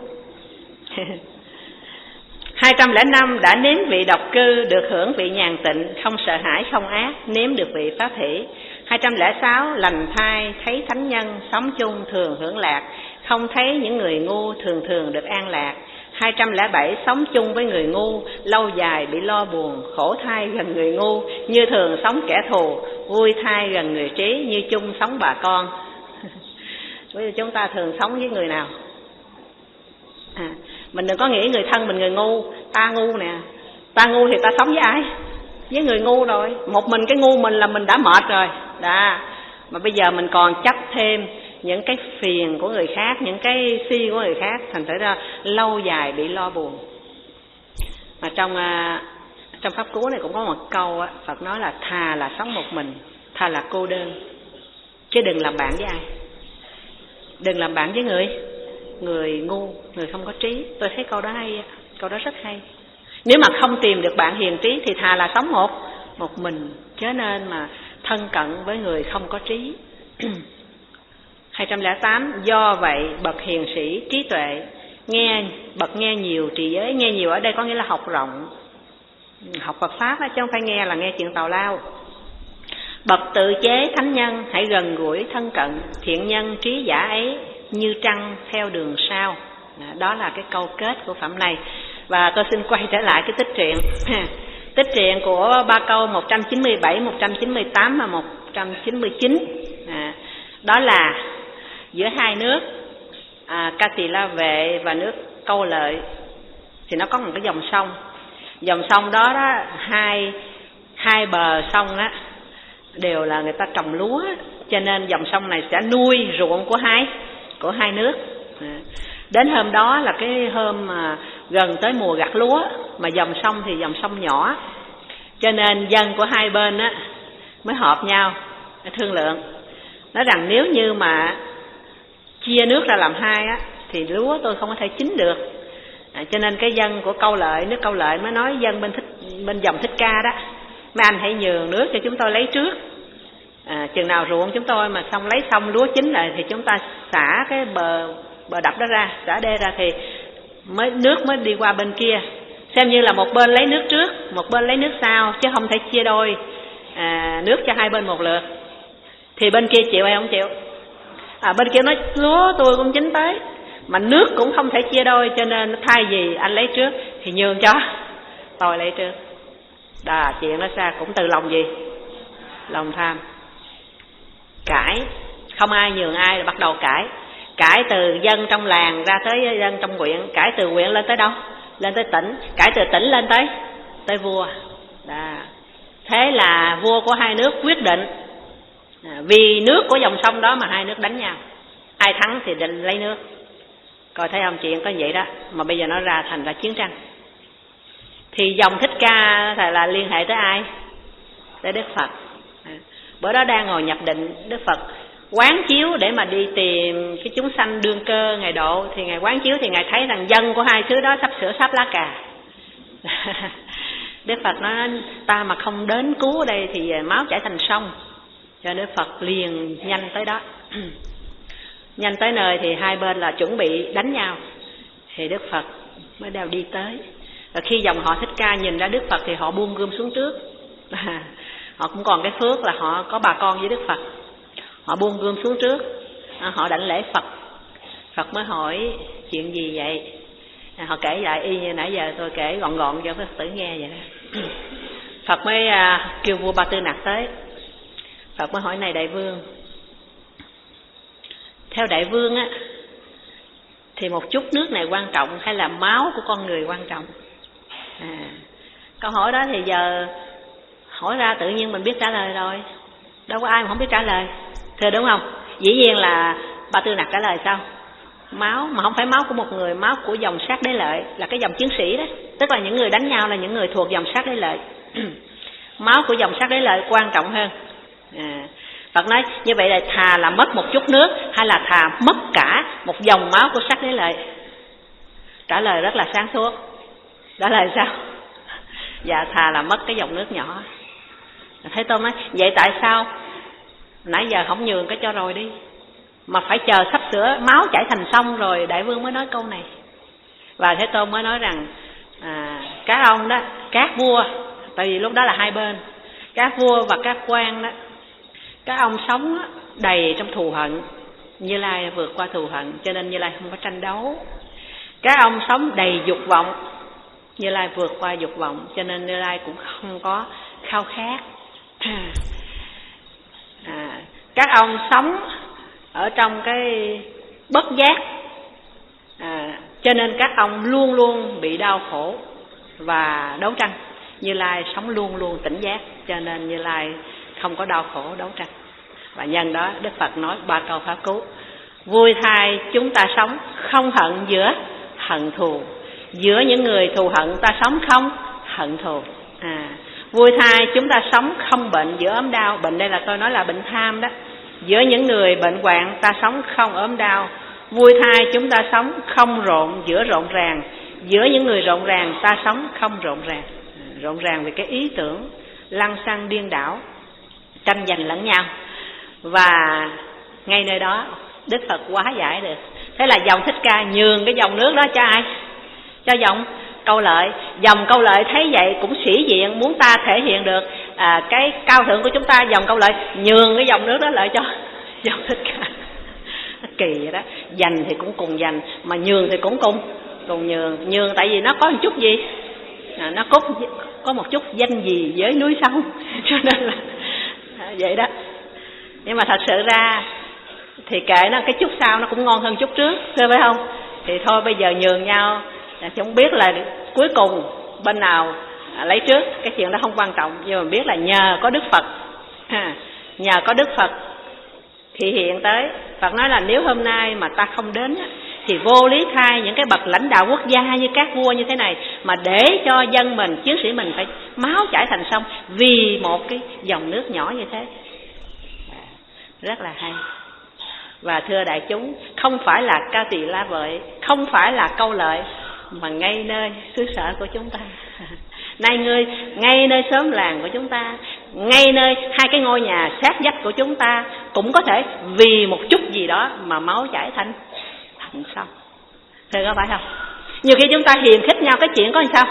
Hai trăm lẻ năm đã nếm vị độc cư, được hưởng vị nhàn tịnh, không sợ hãi không ác, nếm được vị pháp hỷ. Hai trăm lẻ sáu lành thai, thấy thánh nhân, sống chung thường hưởng lạc, không thấy những người ngu thường thường được an lạc. Hai trăm lẻ bảy sống chung với người ngu, lâu dài bị lo buồn, khổ thai gần người ngu, như thường sống kẻ thù, vui thai gần người trí, như chung sống bà con. Bây giờ chúng ta thường sống với người nào? À, mình đừng có nghĩ người thân mình người ngu, ta ngu nè, ta ngu thì ta sống với ai? Với người ngu rồi, một mình cái ngu mình là mình đã mệt rồi. Đó. Mà bây giờ mình còn chấp thêm những cái phiền của người khác, những cái si của người khác, thành thử ra lâu dài bị lo buồn. Mà trong trong pháp cú này cũng có một câu á, Phật nói là thà là sống một mình, thà là cô đơn, chứ đừng làm bạn với ai. Đừng làm bạn với người người ngu, người không có trí. Tôi thấy câu đó hay, câu đó rất hay. Nếu mà không tìm được bạn hiền trí thì thà là sống một một mình, chớ nên mà thân cận với người không có trí. Hai trăm lẻ tám do vậy bậc hiền sĩ trí tuệ nghe bậc nghe nhiều trì giới. Nghe nhiều ở đây có nghĩa là học rộng, học Phật pháp đó, chứ không phải nghe là nghe chuyện tào lao. Bậc tự chế thánh nhân hãy gần gũi thân cận, thiện nhân trí giả ấy như trăng theo đường sao. Đó là cái câu kết của phẩm này. Và tôi xin quay trở lại cái tích truyện. Tích truyện của ba câu một trăm chín mươi bảy, một trăm chín mươi tám và một trăm chín mươi chín. À, đó là giữa hai nước à, Ca Tỳ La Vệ và nước Câu Lợi thì nó có một cái dòng sông. Dòng sông đó, đó hai hai bờ sông đó đều là người ta trồng lúa, cho nên dòng sông này sẽ nuôi ruộng của hai của hai nước. À, đến hôm đó là cái hôm mà gần tới mùa gặt lúa, mà dòng sông thì dòng sông nhỏ, cho nên dân của hai bên á mới họp nhau thương lượng, nói rằng nếu như mà chia nước ra làm hai á thì lúa tôi không có thể chín được. À, cho nên cái dân của Câu Lợi, nước Câu Lợi mới nói dân bên thích bên dòng Thích Ca đó, mấy anh hãy nhường nước cho chúng tôi lấy trước. À, chừng nào ruộng chúng tôi mà xong lấy xong lúa chín rồi thì chúng ta xả cái bờ bờ đập đó ra, xả đê ra thì mới nước mới đi qua bên kia. xem như là một bên lấy nước trước, một bên lấy nước sau, chứ không thể chia đôi à, nước cho hai bên một lượt. Thì bên kia chịu hay không chịu? À, bên kia nói lúa tôi cũng chín tới, mà nước cũng không thể chia đôi, cho nên thay vì anh lấy trước thì nhường cho tôi lấy trước. Đó, chuyện nó ra cũng từ lòng gì? Lòng tham. Cãi, không ai nhường ai, là bắt đầu cãi. Cãi từ dân trong làng ra tới dân trong huyện, cãi từ huyện lên tới đâu? Lên tới tỉnh, cãi từ tỉnh lên tới tới vua. Đó. Thế là vua của hai nước quyết định à, vì nước của dòng sông đó mà hai nước đánh nhau, ai thắng thì định lấy nước. Coi thấy không, chuyện có vậy đó mà bây giờ nó ra thành ra chiến tranh. Thì dòng Thích Ca thì là liên hệ tới ai? Tới Đức Phật. À, bữa đó đang ngồi nhập định, Đức Phật quán chiếu để mà đi tìm cái chúng sanh đương cơ Ngài độ. Thì Ngài quán chiếu thì Ngài thấy rằng dân của hai xứ đó sắp sửa sắp lá cà. Đức Phật nói ta mà không đến cứu ở đây thì máu chảy thành sông. Cho Đức Phật liền nhanh tới đó. Nhanh tới nơi thì hai bên là chuẩn bị đánh nhau. Thì Đức Phật mới đeo đi tới. Và khi dòng họ Thích Ca nhìn ra Đức Phật thì họ buông gươm xuống trước. Họ cũng còn cái phước là họ có bà con với Đức Phật. Họ buông gươm xuống trước, họ đảnh lễ Phật. Phật mới hỏi chuyện gì vậy? Họ kể lại y như nãy giờ tôi kể gọn gọn cho Phật tử nghe vậy đó. Phật mới kêu vua Ba Tư Nặc tới. Phật mới hỏi này đại vương, theo đại vương á thì một chút nước này quan trọng hay là máu của con người quan trọng? À, câu hỏi đó thì giờ hỏi ra tự nhiên mình biết trả lời rồi, đâu có ai mà không biết trả lời, thưa đúng không? Dĩ nhiên là Ba Tư Nặc trả lời sao? Máu, mà không phải máu của một người, máu của dòng Sát Đế Lợi, là cái dòng chiến sĩ đó, tức là những người đánh nhau là những người thuộc dòng Sát Đế Lợi. Máu của dòng Sát Đế Lợi quan trọng hơn. À, Phật nói như vậy là thà là mất một chút nước hay là thà mất cả một dòng máu của Sát Đế Lợi? Trả lời rất là sáng suốt. Trả lời sao? Dạ thà là mất cái dòng nước nhỏ. Thế Tôn nói vậy tại sao nãy giờ không nhường cái cho rồi đi, mà phải chờ sắp sửa máu chảy thành sông rồi đại vương mới nói câu này? Và Thế Tôn mới nói rằng à, các ông đó, các vua, tại vì lúc đó là hai bên, các vua và các quan đó, các ông sống đầy trong thù hận, Như Lai vượt qua thù hận cho nên Như Lai không có tranh đấu. Các ông sống đầy dục vọng, Như Lai vượt qua dục vọng cho nên Như Lai cũng không có khao khát. À, các ông sống ở trong cái bất giác, à, cho nên các ông luôn luôn bị đau khổ và đấu tranh. Như Lai sống luôn luôn tỉnh giác cho nên Như Lai không có đau khổ đấu tranh. Và nhân đó Đức Phật nói ba câu pháp cứu: vui thay chúng ta sống không hận giữa hận thù, giữa những người thù hận ta sống không hận thù. À, vui thay chúng ta sống không bệnh giữa ốm đau, bệnh đây là tôi nói là bệnh tham đó. Giữa những người bệnh hoạn ta sống không ốm đau. Vui thay chúng ta sống không rộn giữa rộn ràng, giữa những người rộn ràng ta sống không rộn ràng. Rộn ràng về cái ý tưởng lăng xăng điên đảo, tranh giành lẫn nhau. Và ngay nơi đó Đức Phật hóa giải được. Thế là dòng Thích Ca nhường cái dòng nước đó cho ai? Cho dòng Câu Lợi. Dòng Câu Lợi thấy vậy cũng sĩ diện, muốn ta thể hiện được à, cái cao thượng của chúng ta, dòng Câu Lợi nhường cái dòng nước đó lại cho dòng Thích Ca. Kỳ vậy đó, giành thì cũng cùng giành, mà nhường thì cũng cùng cùng nhường. Nhường tại vì nó có một chút gì? À, nó có, có một chút danh gì với núi sông, cho nên là à, vậy đó. Nhưng mà thật sự ra thì kệ nó, cái chút sau nó cũng ngon hơn chút trước, thưa phải không? Thì thôi bây giờ nhường nhau, không biết là cuối cùng bên nào lấy trước, cái chuyện đó không quan trọng. Nhưng mà biết là nhờ có Đức Phật, nhờ có Đức Phật thì hiện tới. Phật nói là nếu hôm nay mà ta không đến thì vô lý thay những cái bậc lãnh đạo quốc gia như các vua như thế này mà để cho dân mình, chiến sĩ mình phải máu chảy thành sông vì một cái dòng nước nhỏ như thế. Rất là hay. Và thưa đại chúng, không phải là Ca Tỳ La Vợi, không phải là Câu Lợi, mà ngay nơi xứ sở của chúng ta, ngay nơi, ngay nơi xóm làng của chúng ta, ngay nơi hai cái ngôi nhà sát vách của chúng ta cũng có thể vì một chút gì đó mà máu chảy thành thành sông. Thưa có phải không? Nhiều khi chúng ta hiềm khích nhau cái chuyện có làm sao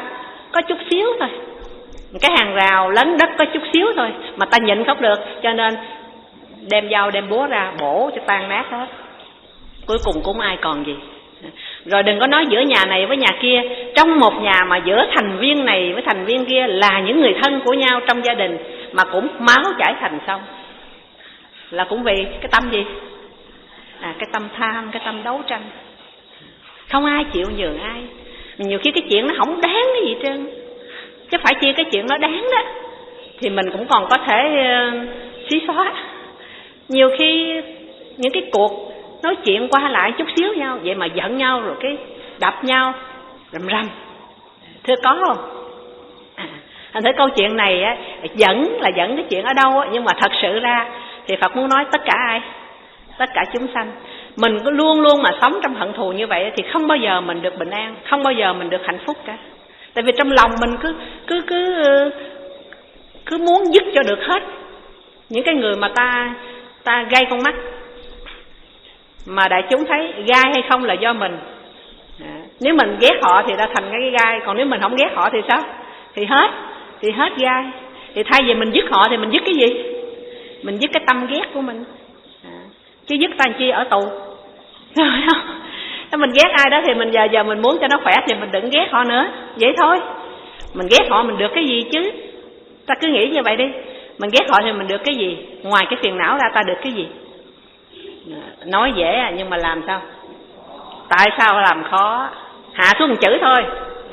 có chút xíu thôi, cái hàng rào lấn đất có chút xíu thôi mà ta nhịn không được, cho nên đem dao đem búa ra bổ cho tan nát hết, cuối cùng cũng ai còn gì. Rồi đừng có nói giữa nhà này với nhà kia, trong một nhà mà giữa thành viên này với thành viên kia là những người thân của nhau trong gia đình mà cũng máu chảy thành sông, là cũng vì cái tâm gì? À, cái tâm tham, cái tâm đấu tranh. Không ai chịu nhường ai. Nhiều khi cái chuyện nó không đáng cái gì trơn, chứ phải chia cái chuyện nó đáng đó thì mình cũng còn có thể uh, xí xóa. Nhiều khi những cái cuộc nói chuyện qua lại chút xíu nhau vậy mà giận nhau rồi cái đập nhau rầm rầm, thưa có không? À, thành thử câu chuyện này á, dẫn là dẫn cái chuyện ở đâu á, nhưng mà thật sự ra thì Phật muốn nói tất cả ai? Tất cả chúng sanh. Mình cứ luôn luôn mà sống trong hận thù như vậy thì không bao giờ mình được bình an, không bao giờ mình được hạnh phúc cả. Tại vì trong lòng mình cứ cứ cứ cứ muốn dứt cho được hết những cái người mà ta ta gây con mắt, mà đại chúng thấy gai hay không là do mình. À, nếu mình ghét họ thì ta thành cái gai, còn nếu mình không ghét họ thì sao? Thì hết, thì hết gai. Thì thay vì mình dứt họ thì mình dứt cái gì? Mình dứt cái tâm ghét của mình. À, chứ dứt ta chi ở tù. Rồi không? Nếu mình ghét ai đó thì mình giờ giờ mình muốn cho nó khỏe thì mình đừng ghét họ nữa, vậy thôi. Mình ghét họ mình được cái gì chứ? Ta cứ nghĩ như vậy đi. Mình ghét họ thì mình được cái gì? Ngoài cái phiền não ra ta được cái gì? Nói dễ à, nhưng mà làm sao? Tại sao làm khó? Hạ xuống một chữ thôi.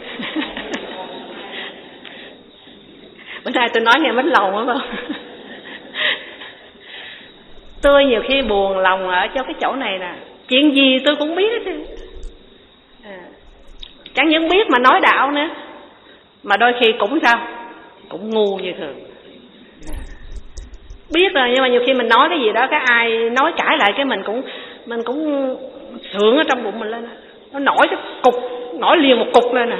Bữa nay tôi nói nghe bánh lòng phải không? Tôi nhiều khi buồn lòng ở cho cái chỗ này nè, chuyện gì tôi cũng biết chứ. À, chẳng những biết mà nói đạo nữa, mà đôi khi cũng sao? Cũng ngu như thường. Biết rồi nhưng mà nhiều khi mình nói cái gì đó, cái ai nói cãi lại cái mình cũng mình cũng sượng ở trong bụng mình lên, nó nổi cái cục, nổi liền một cục lên nè.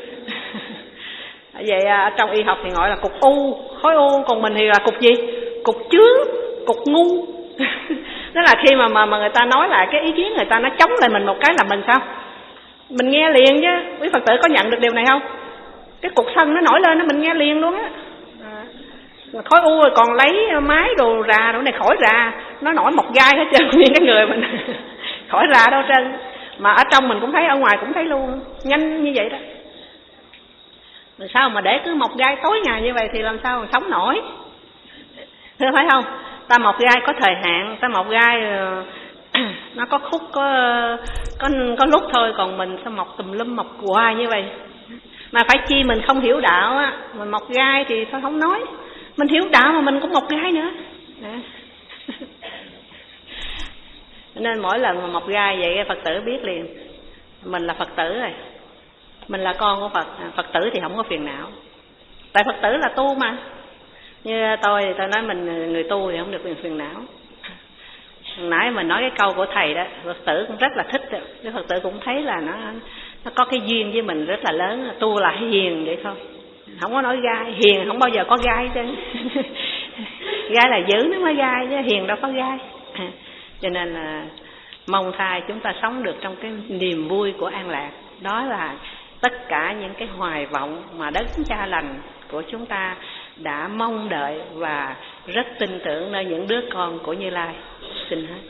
Vậy ở trong y học thì gọi là cục u, khối u, còn mình thì là cục gì? Cục chướng, cục ngu. Đó là khi mà mà mà người ta nói lại cái ý kiến người ta, nó chống lại mình một cái là mình sao? Mình nghe liền chứ. Quý Phật tử có nhận được điều này không? Cái cục sân nó nổi lên nó mình nghe liền luôn á. Khối u rồi còn lấy máy đồ rà đồ này khỏi rà, nó nổi một gai hết trơn nguyên cái người mình. Khỏi rà đâu trơn. Mà ở trong mình cũng thấy, ở ngoài cũng thấy luôn. Nhanh như vậy đó. Rồi sao mà để cứ một gai tối ngày như vậy thì làm sao mà sống nổi? Thưa phải không? Ta một gai có thời hạn, ta một gai nó có khúc, có có có lúc thôi, còn mình sao mọc tùm lum mọc hoài như vậy? Mà phải chi mình không hiểu đạo á, mình mọc gai thì thôi không nói. Mình hiểu đạo mà mình cũng mọc gai nữa. Nên mỗi lần mà mọc gai vậy Phật tử biết liền, mình là Phật tử rồi, mình là con của Phật. Phật tử thì không có phiền não, tại Phật tử là tu mà. Như tôi thì tôi nói mình người tu thì không được phiền não. Hồi nãy mình nói cái câu của thầy đó, Phật tử cũng rất là thích. Cái Phật tử cũng thấy là nó nó có cái duyên với mình rất là lớn. Tu là hiền vậy thôi, không có nói gai. Hiền không bao giờ có gai chứ. Gai là dữ nó mới gai chứ hiền đâu có gai. Cho nên là mong thai chúng ta sống được trong cái niềm vui của an lạc. Đó là tất cả những cái hoài vọng mà Đấng Cha Lành của chúng ta đã mong đợi và rất tin tưởng nơi những đứa con của Như Lai. Xin hết.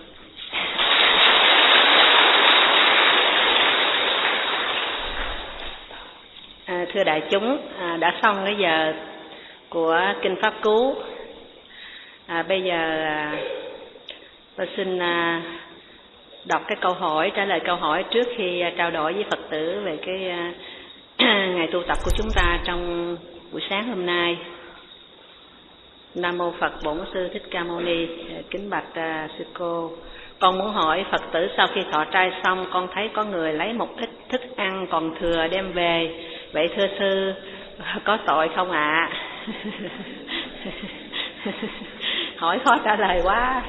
À, thưa đại chúng, à, đã xong cái giờ của Kinh Pháp Cú. À, bây giờ à, tôi xin à, đọc cái câu hỏi, trả lời câu hỏi trước khi à, trao đổi với Phật tử về cái à, ngày tu tập của chúng ta trong buổi sáng hôm nay. Nam mô Phật Bổn Sư Thích Ca Mâu Ni. Kính bạch uh, sư cô, con muốn hỏi Phật tử sau khi thọ trai xong, con thấy có người lấy một ít thức ăn còn thừa đem về, vậy thưa sư có tội không ạ? À? Hỏi khó trả lời quá.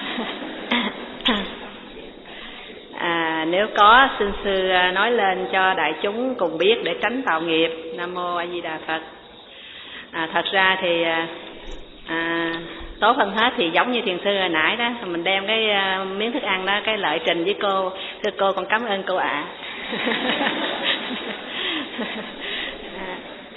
À, nếu có xin sư nói lên cho đại chúng cùng biết để tránh tạo nghiệp. Nam mô A Di Đà Phật. À, thật ra thì à, tốt hơn hết thì giống như thiền sư hồi nãy đó, mình đem cái uh, miếng thức ăn đó, cái lợi trình với cô, thưa cô con cảm ơn cô ạ. À. À,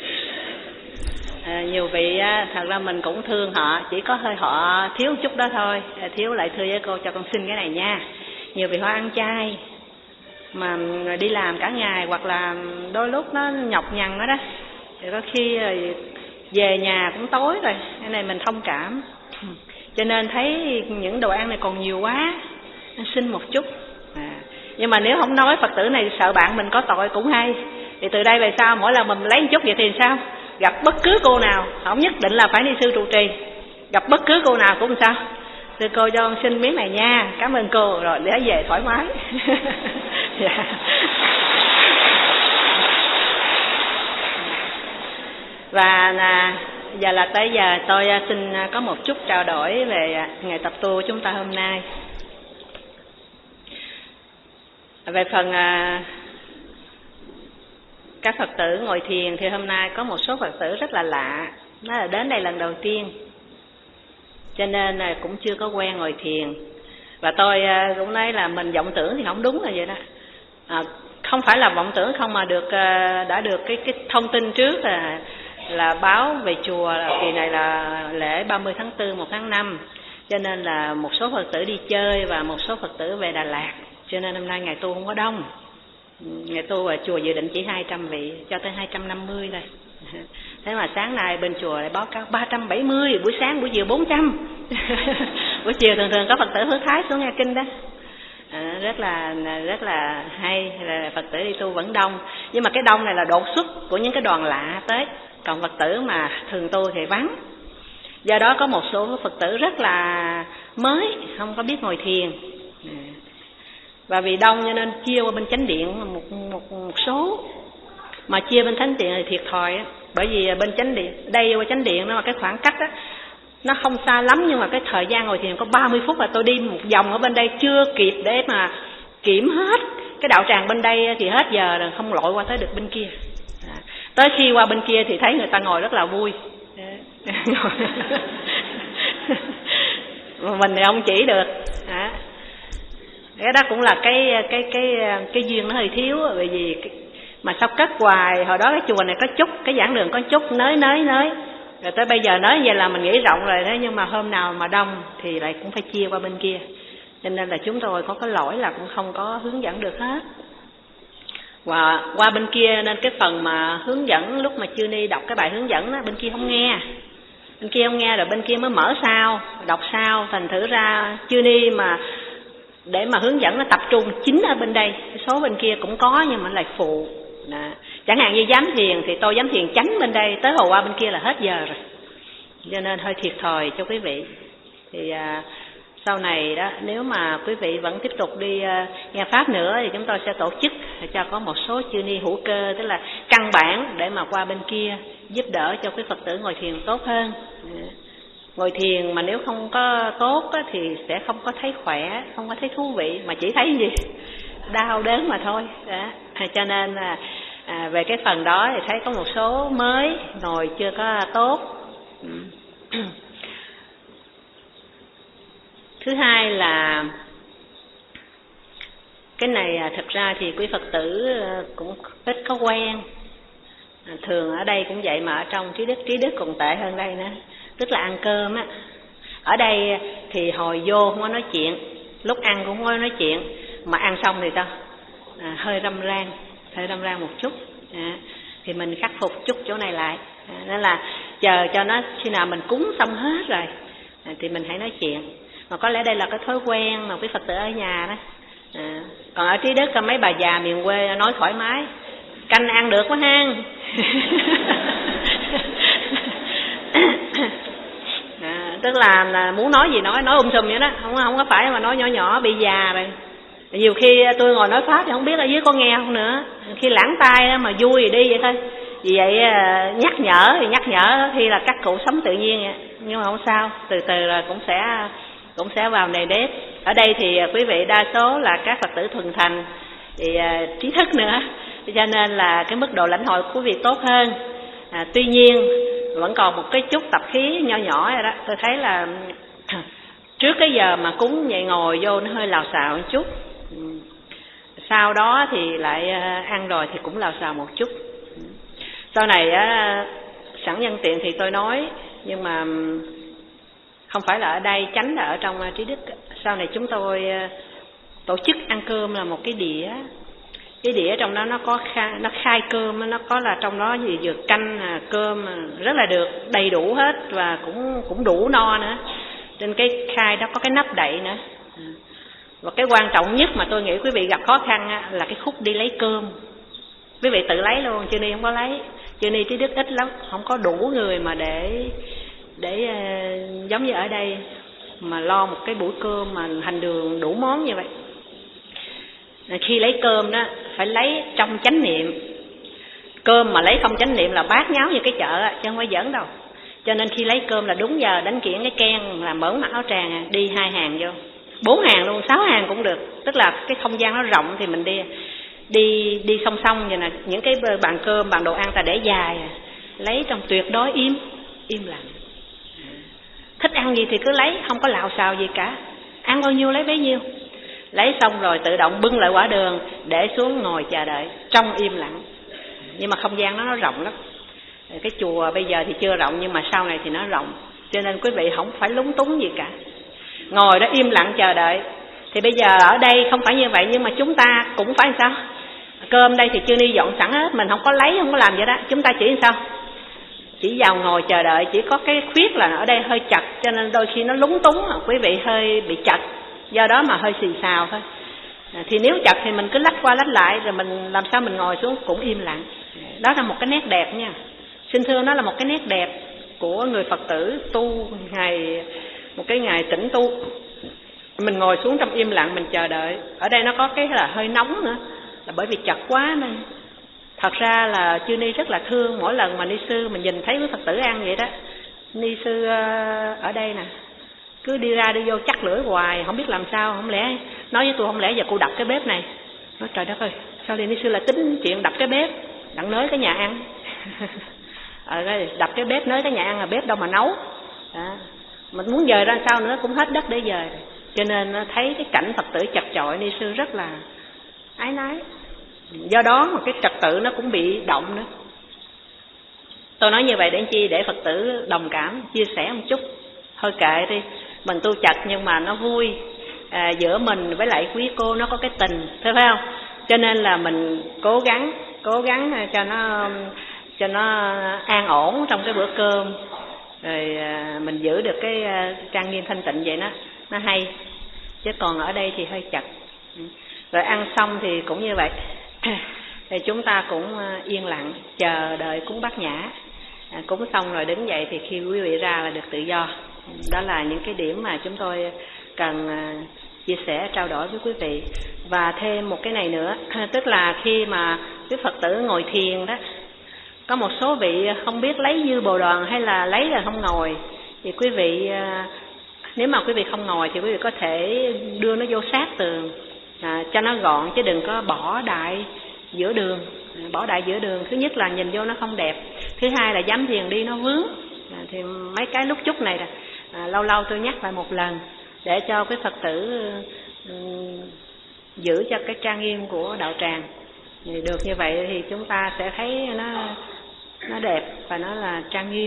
À, nhiều vị á, thật ra mình cũng thương họ, chỉ có hơi họ thiếu một chút đó thôi. À, thiếu lại thưa với cô cho con xin cái này nha. Nhiều vị họ ăn chay mà đi làm cả ngày, hoặc là đôi lúc nó nhọc nhằn đó đó, thì có khi về nhà cũng tối rồi. Cái này mình thông cảm. Cho nên thấy những đồ ăn này còn nhiều quá, xin một chút. À, nhưng mà nếu không nói Phật tử này sợ bạn mình có tội cũng hay. Thì từ đây về sau mỗi lần mình lấy một chút vậy thì sao? Gặp bất cứ cô nào, không nhất định là phải đi sư trụ trì, gặp bất cứ cô nào cũng sao? Thưa cô cho con xin miếng này nha, cảm ơn cô, rồi để về thoải mái. Yeah. Và là, giờ là tới giờ tôi xin có một chút trao đổi về ngày tập tu chúng ta hôm nay. Về phần các Phật tử ngồi thiền thì hôm nay có một số Phật tử rất là lạ, nó là đến đây lần đầu tiên, cho nên là cũng chưa có quen ngồi thiền. Và tôi cũng nói là mình vọng tưởng thì không đúng là vậy đó. À, không phải là vọng tưởng không mà được đã được cái cái thông tin trước là là báo về chùa là kỳ này là lễ ba mươi tháng tư, một tháng năm, cho nên là một số Phật tử đi chơi và một số Phật tử về Đà Lạt, cho nên hôm nay ngày tu không có đông. Ngày tu ở chùa dự định chỉ hai trăm vị cho tới hai trăm năm mươi thôi. Thế mà sáng nay bên chùa lại báo cáo ba trăm bảy mươi, buổi sáng buổi chiều bốn trăm. Buổi chiều thường thường có Phật tử Hướng Thái xuống nghe kinh đó. À, rất là rất là hay, là Phật tử đi tu vẫn đông. Nhưng mà cái đông này là đột xuất của những cái đoàn lạ tới, còn Phật tử mà thường tu thì vắng. Do đó có một số Phật tử rất là mới, không có biết ngồi thiền. Và vì đông cho nên chia qua bên chánh điện một, một, một số. Mà chia bên chánh điện thì thiệt thòi á. Bởi vì bên chánh điện, đây qua chánh điện nó là cái khoảng cách á, nó không xa lắm, nhưng mà cái thời gian ngồi thiền có ba mươi phút là tôi đi một vòng ở bên đây chưa kịp để mà kiểm hết. Cái đạo tràng bên đây thì hết giờ rồi, không lội qua tới được bên kia. À, tới khi qua bên kia thì thấy người ta ngồi rất là vui. Mình thì không chỉ được. À, cái đó cũng là cái cái cái cái duyên nó hơi thiếu, bởi vì cái, mà sao cất hoài. Hồi đó cái chùa này có chút, cái giảng đường có chút nới nới nới, rồi tới bây giờ nói vậy là mình nghĩ rộng rồi đó, nhưng mà hôm nào mà đông thì lại cũng phải chia qua bên kia, cho nên là chúng tôi có cái lỗi là cũng không có hướng dẫn được hết. Và qua bên kia nên cái phần mà hướng dẫn, lúc mà Chư Ni đọc cái bài hướng dẫn đó, bên kia không nghe, bên kia không nghe rồi bên kia mới mở sao đọc sao, thành thử ra Chư Ni mà để mà hướng dẫn nó tập trung chính ở bên đây, số bên kia cũng có nhưng mà lại phụ. Đó. Chẳng hạn như giám thiền thì tôi giám thiền chánh bên đây, tới hồi qua bên kia là hết giờ rồi, cho nên hơi thiệt thòi cho quý vị. Thì à, sau này đó, nếu mà quý vị vẫn tiếp tục đi à, nghe pháp nữa thì chúng tôi sẽ tổ chức cho có một số chư ni hữu cơ, tức là căn bản để mà qua bên kia giúp đỡ cho quý Phật tử ngồi thiền tốt hơn. Ngồi thiền mà nếu không có tốt á, thì sẽ không có thấy khỏe, không có thấy thú vị, mà chỉ thấy gì đau đớn mà thôi. Đó. Cho nên là à, về cái phần đó thì thấy có một số mới ngồi chưa có tốt. Thứ hai là cái này thật ra thì quý Phật tử cũng ít có quen. Thường ở đây cũng vậy, mà ở trong trí đức, trí đức còn tệ hơn đây nữa. Tức là ăn cơm á, ở đây thì hồi vô không có nói chuyện, lúc ăn cũng không có nói chuyện, mà ăn xong thì sao à, hơi râm ran, hơi râm ran một chút à, thì mình khắc phục chút chỗ này lại. À, nên là chờ cho nó khi nào mình cúng xong hết rồi à, thì mình hãy nói chuyện. Mà có lẽ đây là cái thói quen mà quý Phật tử ở nhà đó. À, còn ở trí đức mấy bà già miền quê nói thoải mái, canh ăn được quá ha. À, tức là, là muốn nói gì nói nói um sùm vậy đó, không không có phải mà nói nhỏ nhỏ bị già rồi. Nhiều khi tôi ngồi nói pháp thì không biết ở dưới có nghe không nữa, khi lãng tai đó mà vui thì đi vậy thôi. Vì vậy nhắc nhở thì nhắc nhở khi là các cụ sống tự nhiên vậy, nhưng mà không sao, từ từ rồi cũng sẽ cũng sẽ vào nề nếp. Ở đây thì quý vị đa số là các Phật tử thuần thành, thì uh, trí thức nữa, cho nên là cái mức độ lãnh hội của quý vị tốt hơn. À, tuy nhiên vẫn còn một cái chút tập khí nho nhỏ rồi đó. Tôi thấy là trước cái giờ mà cúng vậy ngồi vô nó hơi lào xào một chút, sau đó thì lại ăn rồi thì cũng lào xào một chút. Sau này sẵn nhân tiện thì tôi nói, nhưng mà không phải là ở đây, tránh là ở trong Trí Đức. Sau này chúng tôi tổ chức ăn cơm là một cái đĩa, cái đĩa trong đó nó có khai, nó khai cơm, nó có là trong đó gì vừa canh, cơm rất là được, đầy đủ hết và cũng cũng đủ no nữa. Trên cái khai đó có cái nắp đậy nữa. Và cái quan trọng nhất mà tôi nghĩ quý vị gặp khó khăn là cái khúc đi lấy cơm. Quý vị tự lấy luôn, chưa ni không có lấy. Chưa ni Trí Đức ít lắm, không có đủ người mà để để uh, giống như ở đây mà lo một cái buổi cơm mà hành đường đủ món như vậy. Khi lấy cơm đó phải lấy trong chánh niệm. Cơm mà lấy không chánh niệm là bát nháo như cái chợ, chứ không phải giỡn đâu. Cho nên khi lấy cơm là đúng giờ đánh kiển cái keng, là mở mặt áo tràng, đi hai hàng vô, bốn hàng luôn, sáu hàng cũng được. Tức là cái không gian nó rộng thì mình đi đi đi song song vậy nè. Những cái bàn cơm, bàn đồ ăn ta để dài, lấy trong tuyệt đối im im lặng. Thích ăn gì thì cứ lấy, không có lạo xào gì cả, ăn bao nhiêu lấy bấy nhiêu. Lấy xong rồi tự động bưng lại quả đường, để xuống ngồi chờ đợi trong im lặng. Nhưng mà không gian nó, nó rộng lắm. Cái chùa bây giờ thì chưa rộng, nhưng mà sau này thì nó rộng, cho nên quý vị không phải lúng túng gì cả, ngồi đó im lặng chờ đợi. Thì bây giờ ở đây không phải như vậy, nhưng mà chúng ta cũng phải sao? Cơm đây thì chưa ni dọn sẵn hết, mình không có lấy, không có làm vậy đó. Chúng ta chỉ sao? Chỉ vào ngồi chờ đợi. Chỉ có cái khuyết là ở đây hơi chật, cho nên đôi khi nó lúng túng, quý vị hơi bị chật, do đó mà hơi xì xào thôi. À, thì nếu chật thì mình cứ lách qua lách lại, rồi mình làm sao mình ngồi xuống cũng im lặng. Đó là một cái nét đẹp nha. Xin thưa, nó là một cái nét đẹp của người Phật tử tu ngày, một cái ngày tĩnh tu. Mình ngồi xuống trong im lặng, mình chờ đợi. Ở đây nó có cái là hơi nóng nữa, là bởi vì chật quá nên. Thật ra là chư ni rất là thương. Mỗi lần mà ni sư mình nhìn thấy quý Phật tử ăn vậy đó, ni sư ở đây nè cứ đi ra đi vô chắc lưỡi hoài, không biết làm sao. Không lẽ nói với tôi, không lẽ giờ cô đập cái bếp này? Nói trời đất ơi, sao đi ni sư lại tính chuyện đập cái bếp, đặng nới cái nhà ăn. Ờ, đập cái bếp nới cái nhà ăn là bếp đâu mà nấu. À, mình muốn dời ra sao nữa cũng hết đất để dời. Cho nên thấy cái cảnh Phật tử chật chội, ni sư rất là ái nái. Do đó mà cái trật tự nó cũng bị động nữa. Tôi nói như vậy để chi? Để Phật tử đồng cảm, chia sẻ một chút. Thôi kệ đi, mình tu chật nhưng mà nó vui. À, giữa mình với lại quý cô nó có cái tình, thấy phải không? Cho nên là mình cố gắng, cố gắng cho nó cho nó an ổn trong cái bữa cơm, rồi à, mình giữ được cái à, trang nghiêm thanh tịnh vậy đó, nó hay. Chứ còn ở đây thì hơi chật. Rồi ăn xong thì cũng như vậy. Thì chúng ta cũng yên lặng chờ đợi cúng bát nhã. À, cúng xong rồi đứng dậy thì khi quý vị ra là được tự do. Đó là những cái điểm mà chúng tôi cần à, chia sẻ, trao đổi với quý vị. Và thêm một cái này nữa, tức là khi mà quý Phật tử ngồi thiền đó, có một số vị không biết lấy dư bồ đoàn hay là lấy là không ngồi. Thì quý vị, nếu mà quý vị không ngồi thì quý vị có thể đưa nó vô sát tường, à, cho nó gọn, chứ đừng có bỏ đại giữa đường. Bỏ đại giữa đường, thứ nhất là nhìn vô nó không đẹp, thứ hai là dám thiền đi nó vướng. À, thì mấy cái lúc chút này là à, lâu lâu tôi nhắc lại một lần để cho cái Phật tử um, giữ cho cái trang nghiêm của đạo tràng. Thì được như vậy thì chúng ta sẽ thấy nó nó đẹp và nó là trang nghiêm.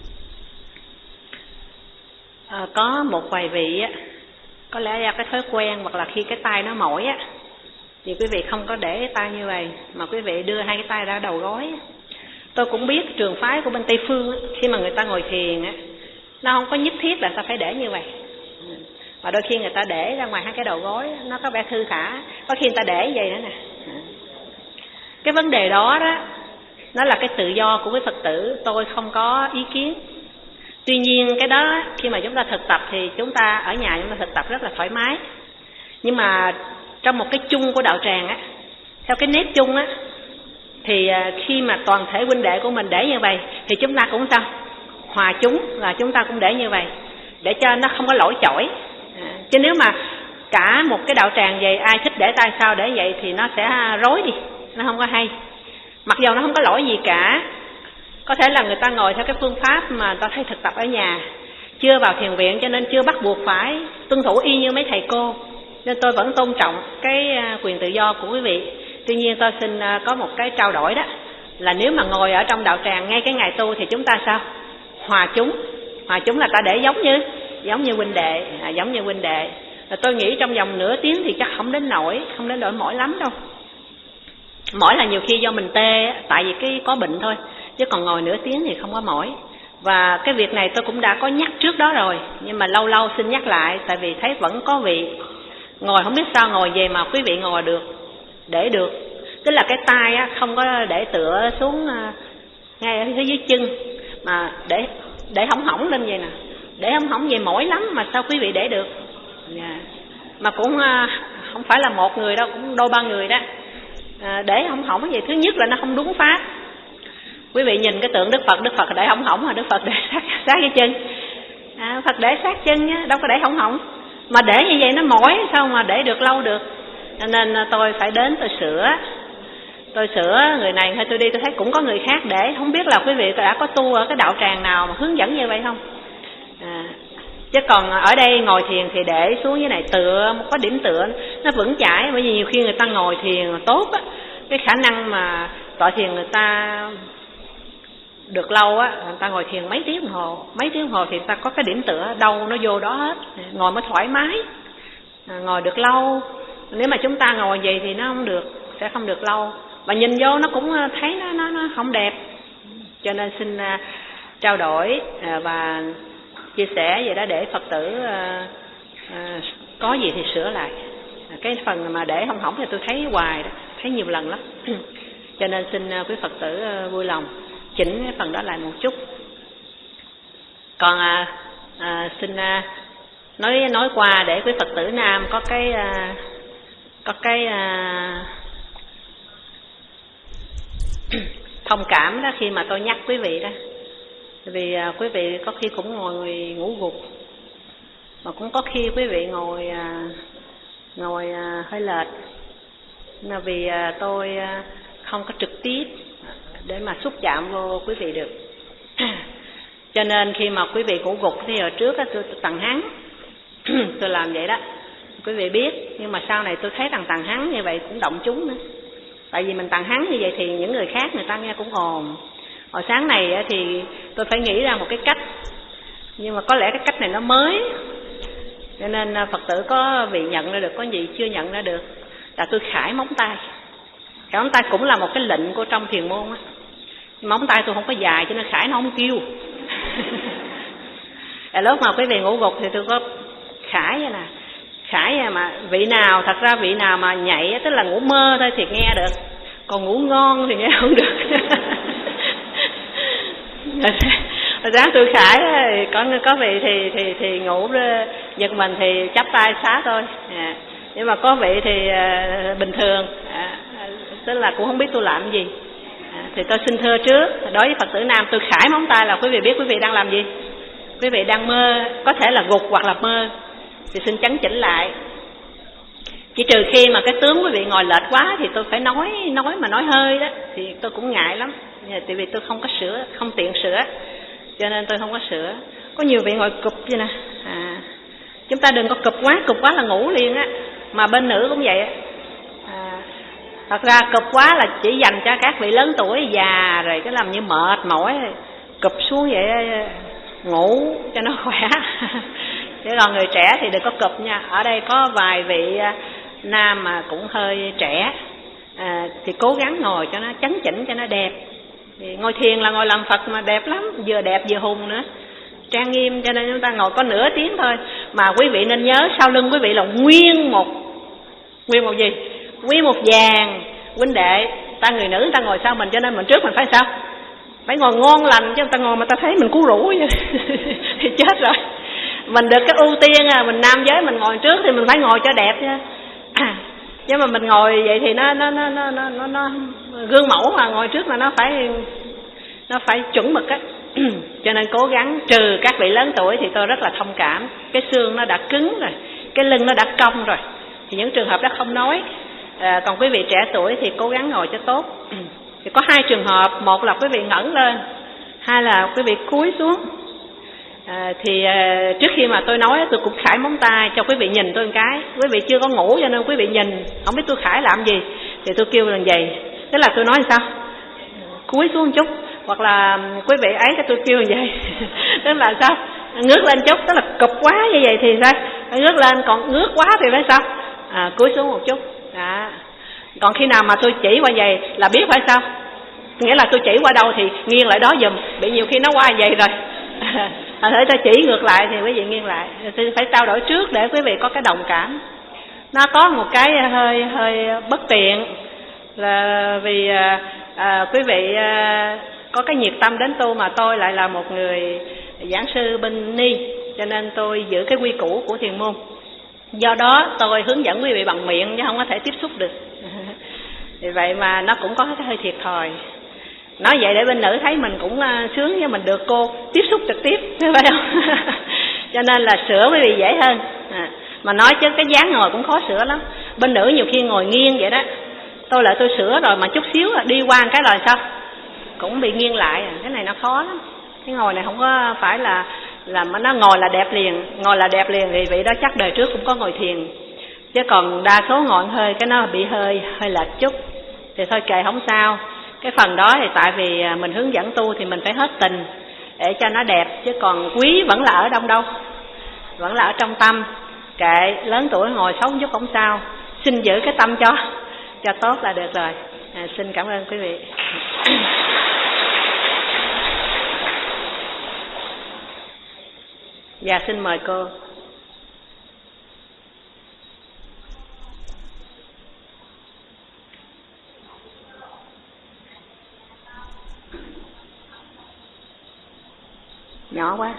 À, có một vài vị á, có lẽ do cái thói quen hoặc là khi cái tay nó mỏi á, thì quý vị không có để cái tay như vậy, mà quý vị đưa hai cái tay ra đầu gối. Tôi cũng biết trường phái của bên Tây Phương á, khi mà người ta ngồi thiền á, nó không có nhất thiết là ta phải để như vậy. Mà đôi khi người ta để ra ngoài hai cái đầu gối, nó có vẻ thư thả. Có khi người ta để vậy nữa nè. Cái vấn đề đó đó, nó là cái tự do của quý Phật tử, tôi không có ý kiến. Tuy nhiên cái đó khi mà chúng ta thực tập thì chúng ta ở nhà chúng ta thực tập rất là thoải mái. Nhưng mà trong một cái chung của đạo tràng á, theo cái nếp chung á, thì khi mà toàn thể huynh đệ của mình để như vậy thì chúng ta cũng sao? Hòa chúng là chúng ta cũng để như vậy, để cho nó không có lỗi chổi. À, chứ nếu mà cả một cái đạo tràng vậy, ai thích để tay sao để vậy thì nó sẽ rối đi, nó không có hay. Mặc dù nó không có lỗi gì cả, có thể là người ta ngồi theo cái phương pháp mà ta thấy thực tập ở nhà, chưa vào thiền viện cho nên chưa bắt buộc phải tuân thủ y như mấy thầy cô, nên tôi vẫn tôn trọng cái quyền tự do của quý vị. Tuy nhiên tôi xin có một cái trao đổi đó, là nếu mà ngồi ở trong đạo tràng ngay cái ngày tu thì chúng ta sao? Hòa chúng. Hòa chúng là ta để giống như giống như huynh đệ, à, giống như huynh đệ. Rồi tôi nghĩ trong vòng nửa tiếng thì chắc không đến nỗi, không đến nỗi mỏi lắm đâu. Mỏi là nhiều khi do mình tê, tại vì cái có bệnh thôi, chứ còn ngồi nửa tiếng thì không có mỏi. Và cái việc này tôi cũng đã có nhắc trước đó rồi, nhưng mà lâu lâu xin nhắc lại, tại vì thấy vẫn có vị ngồi không biết sao ngồi về mà quý vị ngồi được, để được, tức là cái tay á, không có để tựa xuống ngay ở phía dưới chân, mà để để hỏng hỏng lên vậy nè, để hỏng hỏng vậy mỏi lắm mà sao quý vị để được? Yeah. Mà cũng không phải là một người đâu, cũng đôi ba người đó. À, để hỏng hỏng vậy, thứ nhất là nó không đúng pháp. Quý vị nhìn cái tượng Đức Phật, Đức Phật để hỏng hỏng mà Đức Phật để sát sát cái chân. À, Phật để sát chân nhá, đâu có để hỏng hỏng. Mà để như vậy nó mỏi, sao mà để được lâu được? Cho nên tôi phải đến tôi sửa. Tôi sửa người này hay tôi đi tôi thấy cũng có người khác để. Không biết là quý vị đã có tu ở cái đạo tràng nào mà hướng dẫn như vậy không? À, chứ còn ở đây ngồi thiền thì để xuống như này, tựa, có điểm tựa nó vững chãi. Bởi vì nhiều khi người ta ngồi thiền tốt á, cái khả năng mà tọa thiền người ta được lâu á, người ta ngồi thiền mấy tiếng đồng hồ, mấy tiếng đồng hồ thì người ta có cái điểm tựa đâu nó vô đó hết, ngồi mới thoải mái, à, ngồi được lâu. Nếu mà chúng ta ngồi vậy thì nó không được, sẽ không được lâu, và nhìn vô nó cũng thấy nó nó, nó không đẹp. Cho nên xin uh, trao đổi uh, và chia sẻ vậy đó để Phật tử uh, uh, có gì thì sửa lại. Uh, cái phần mà để hỏng hỏng thì tôi thấy hoài đó, thấy nhiều lần lắm. Cho nên xin uh, quý Phật tử uh, vui lòng chỉnh cái phần đó lại một chút. Còn à, à, xin à, nói nói qua để quý Phật tử nam có cái à, có cái à, thông cảm đó khi mà tôi nhắc quý vị đó. Vì à, quý vị có khi cũng ngồi ngủ gục, mà cũng có khi quý vị ngồi à, ngồi à, hơi lệch. Là vì à, tôi à, không có trực tiếp để mà xúc chạm vô quý vị được. Cho nên khi mà quý vị ngủ gục thì ở trước á, tôi, tôi tầng hắn tôi làm vậy đó, quý vị biết. Nhưng mà sau này tôi thấy rằng tầng hắn như vậy cũng động chúng nữa. Tại vì mình tầng hắn như vậy thì những người khác người ta nghe cũng ồn. Hồi sáng này á, thì tôi phải nghĩ ra một cái cách, nhưng mà có lẽ cái cách này nó mới, cho nên Phật tử có vị nhận ra được, có gì chưa nhận ra được, là tôi khải móng tay. Khải móng tay cũng là một cái lệnh của trong thiền môn á. Móng tay tôi không có dài cho nên khải nó không kêu. À, lúc mà quý vị ngủ gục thì tôi có khải vậy nè, khải mà vị nào, thật ra vị nào mà nhạy tức là ngủ mơ thôi thì nghe được, còn ngủ ngon thì nghe không được. Hồi sáng tôi khải có có vị thì thì thì ngủ giật mình thì chắp tay xá thôi. À, nhưng mà có vị thì uh, bình thường, à, tức là cũng không biết tôi làm gì. À, thì tôi xin thưa trước, đối với Phật tử nam tôi khải móng tay là quý vị biết quý vị đang làm gì. Quý vị đang mơ, có thể là gục hoặc là mơ, thì xin chấn chỉnh lại. Chỉ trừ khi mà cái tướng quý vị ngồi lệch quá thì tôi phải nói nói mà nói hơi đó, thì tôi cũng ngại lắm, tại vì tôi không có sửa, không tiện sửa, cho nên tôi không có sửa. Có nhiều vị ngồi cụp vậy nè, à, chúng ta đừng có cụp quá, cụp quá là ngủ liền á. Mà bên nữ cũng vậy á. À, thật ra cụp quá là chỉ dành cho các vị lớn tuổi già rồi cái làm như mệt mỏi, cụp xuống vậy ngủ cho nó khỏe. Chứ còn người trẻ thì đừng có cụp nha. Ở đây có vài vị nam mà cũng hơi trẻ, à, thì cố gắng ngồi cho nó chấn chỉnh, cho nó đẹp. Thì ngồi thiền là ngồi làm Phật mà đẹp lắm, vừa đẹp vừa hùng nữa, trang nghiêm. Cho nên chúng ta ngồi có nửa tiếng thôi. Mà quý vị nên nhớ sau lưng quý vị là nguyên một Nguyên một gì? Nguyên một dàn huynh đệ. Ta người nữ ta ngồi sau mình, cho nên mình trước mình phải sao? Phải ngồi ngon lành, chứ người ta ngồi mà ta thấy mình cú rũ vậy thì chết rồi. Mình được cái ưu tiên à, mình nam giới mình ngồi trước thì mình phải ngồi cho đẹp nha. À, chứ mà mình ngồi vậy thì nó nó nó nó nó, nó gương mẫu mà ngồi trước là nó phải nó phải chuẩn mực á. Cho nên cố gắng, trừ các vị lớn tuổi thì tôi rất là thông cảm, cái xương nó đã cứng rồi, cái lưng nó đã cong rồi, thì những trường hợp đó không nói. À, còn quý vị trẻ tuổi thì cố gắng ngồi cho tốt. Thì có hai trường hợp, một là quý vị ngẩng lên, hai là quý vị cúi xuống. À, thì à, trước khi mà tôi nói tôi cũng khải móng tay cho quý vị nhìn tôi một cái. Quý vị chưa có ngủ cho nên quý vị nhìn không biết tôi khải làm gì, thì tôi kêu lần vậy, tức là tôi nói sao cúi xuống một chút, hoặc là quý vị ấy cho tôi kêu như vậy. Tức là sao? Ngước lên chút, tức là cụp quá như vậy thì sao? Ngước lên, còn ngước quá thì phải sao? À, cúi xuống một chút. Đó. Còn khi nào mà tôi chỉ qua vậy là biết phải sao? Nghĩa là tôi chỉ qua đâu thì nghiêng lại đó giùm, bị nhiều khi nó qua vậy rồi. À, thế ta chỉ ngược lại thì quý vị nghiêng lại. Tôi phải trao đổi trước để quý vị có cái đồng cảm. Nó có một cái hơi hơi bất tiện là vì à, à, quý vị à, có cái nhiệt tâm đến tu mà tôi lại là một người giảng sư bên ni, cho nên tôi giữ cái quy củ của thiền môn. Do đó tôi hướng dẫn quý vị bằng miệng chứ không có thể tiếp xúc được. Vì vậy mà nó cũng có cái hơi thiệt thòi. Nói vậy để bên nữ thấy mình cũng uh, sướng với mình được cô tiếp xúc trực tiếp, phải không? Cho nên là sửa quý vị dễ hơn. À, mà nói chứ cái dáng ngồi cũng khó sửa lắm. Bên nữ nhiều khi ngồi nghiêng vậy đó, tôi lại tôi sửa rồi mà chút xíu đi qua cái rồi sao cũng bị nghiêng lại. À, cái này nó khó lắm. Cái ngồi này không có phải là là mà nó ngồi là đẹp liền, ngồi là đẹp liền thì vị đó chắc đời trước cũng có ngồi thiền. Chứ còn đa số ngồi hơi cái nó bị hơi hơi lệch chút thì thôi kệ không sao. Cái phần đó thì tại vì mình hướng dẫn tu thì mình phải hết tình để cho nó đẹp, chứ còn quý vẫn là ở đâu đâu, vẫn là ở trong tâm. Kệ lớn tuổi ngồi xấu chút không sao, xin giữ cái tâm cho cho tốt là được rồi. À, xin cảm ơn quý vị. Dạ xin mời cô. Nhỏ quá.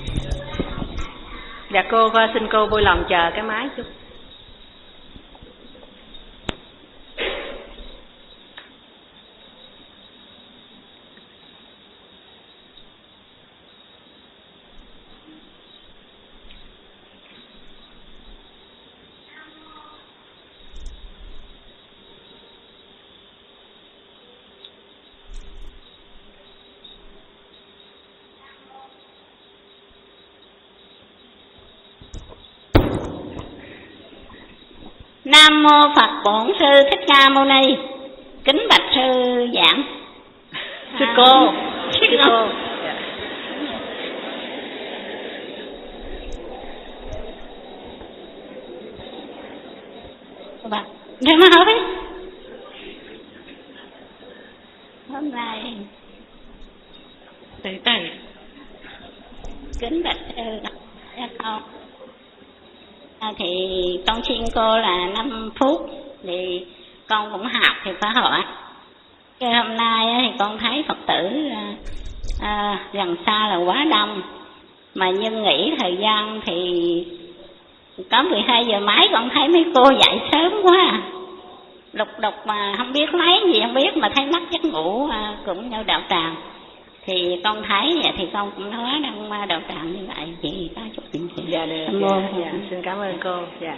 Dạ cô, xin cô vui lòng chờ cái máy chút. Nam mô Phật Bổn Sư Thích Ca Mâu Ni. Kính bạch sư giảng. Sư cô. Sư cô. Vâng, để mà hỏi. Hôm nay từ từ. Kính bạch sư các con. À, thì con xin cô là năm phút thì con cũng học thì phải hỏi. Cái hôm nay thì con thấy Phật tử à, à, gần xa là quá đông, mà nhưng nghĩ thời gian thì có mười hai giờ mấy con thấy mấy cô dậy sớm quá, lục đục mà không biết lấy gì không biết, mà thấy mất giấc ngủ à, cũng như đạo tràng. Thì con thấy vậy thì con cũng nói đang đạo tràng như vậy, chị có chút tình chị. Dạ được. Dạ, dạ, xin cảm ơn cô. Dạ.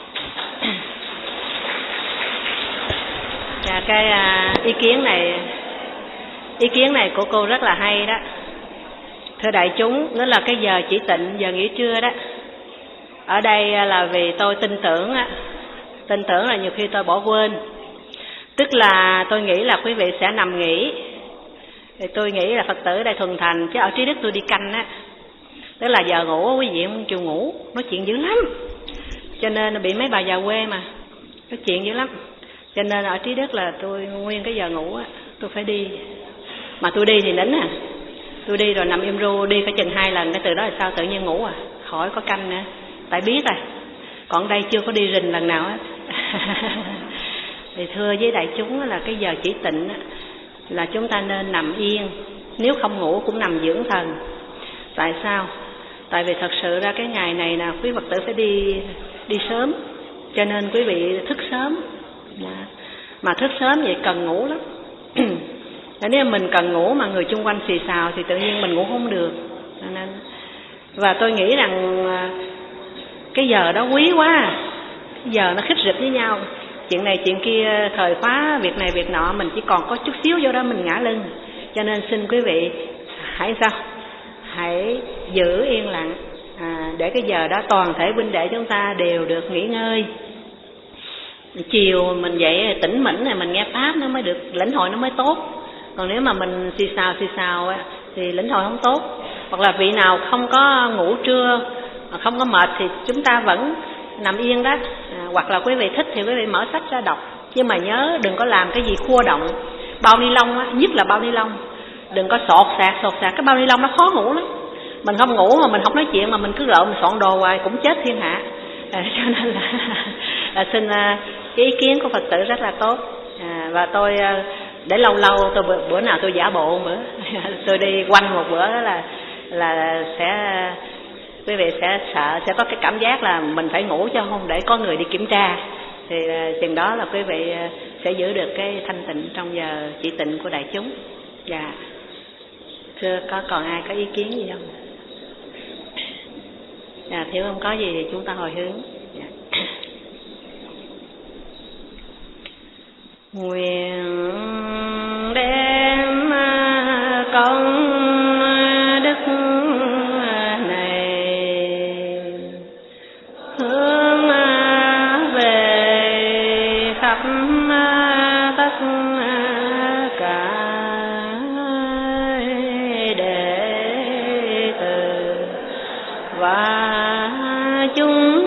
Dạ cái à, ý kiến này ý kiến này của cô rất là hay đó. Thưa đại chúng, đó là cái giờ chỉ tịnh, giờ nghỉ trưa đó. Ở đây là vì tôi tin tưởng á, tin tưởng là nhiều khi tôi bỏ quên. Tức là tôi nghĩ là quý vị sẽ nằm nghỉ. Thì tôi nghĩ là Phật tử ở đây thuần thành, chứ ở Trí Đức tôi đi canh á, tức là giờ ngủ quý vị không chịu ngủ, nói chuyện dữ lắm, cho nên bị mấy bà già quê mà nói chuyện dữ lắm, cho nên ở Trí Đức là tôi nguyên cái giờ ngủ á tôi phải đi, mà tôi đi thì nín à, tôi đi rồi nằm im ru, đi cái chừng hai lần cái từ đó là sao tự nhiên ngủ à, khỏi có canh nữa, tại biết rồi, còn đây chưa có đi rình lần nào hết. Thì thưa với đại chúng là cái giờ chỉ tịnh á, là chúng ta nên nằm yên, nếu không ngủ cũng nằm dưỡng thần. Tại sao? Tại vì thật sự ra cái ngày này là quý Phật tử phải đi đi sớm, cho nên quý vị thức sớm. Mà thức sớm vậy cần ngủ lắm. Nếu mình cần ngủ mà người chung quanh xì xào thì tự nhiên mình ngủ không được. Nên và tôi nghĩ rằng cái giờ đó quý quá, giờ nó khích rịch với nhau, chuyện này chuyện kia, thời khóa việc này việc nọ, mình chỉ còn có chút xíu vô đó mình ngã lưng. Cho nên xin quý vị hãy sao hãy giữ yên lặng, à, để cái giờ đó toàn thể huynh đệ chúng ta đều được nghỉ ngơi. Chiều mình dậy tỉnh mẫn này mình nghe pháp nó mới được, lĩnh hội nó mới tốt. Còn nếu mà mình xì xào xì xào á, thì lĩnh hội không tốt. Hoặc là vị nào không có ngủ trưa, không có mệt thì chúng ta vẫn nằm yên đó. À, hoặc là quý vị thích thì quý vị mở sách ra đọc, nhưng mà nhớ đừng có làm cái gì khua động. Bao ni lông á, nhất là bao ni lông, đừng có sọt sạc sọt sạc cái bao ni lông, nó khó ngủ lắm. Mình không ngủ mà mình không nói chuyện mà mình cứ lộn soạn đồ hoài cũng chết thiên hạ. À, cho nên là, là xin uh, cái ý kiến của Phật tử rất là tốt. À, và tôi uh, để lâu lâu tôi bữa, bữa nào tôi giả bộ một bữa tôi đi quanh một bữa đó là là sẽ quý vị sẽ sợ, sẽ có cái cảm giác là mình phải ngủ cho không để có người đi kiểm tra. Thì uh, chừng đó là quý vị uh, sẽ giữ được cái thanh tịnh trong giờ chỉ tịnh của đại chúng. Dạ, thưa có còn ai có ý kiến gì không? Dạ, nếu không có gì thì chúng ta hồi hướng. Dạ. Nguyện đem công đức này hướng về khắp tất cả đệ tử và chúng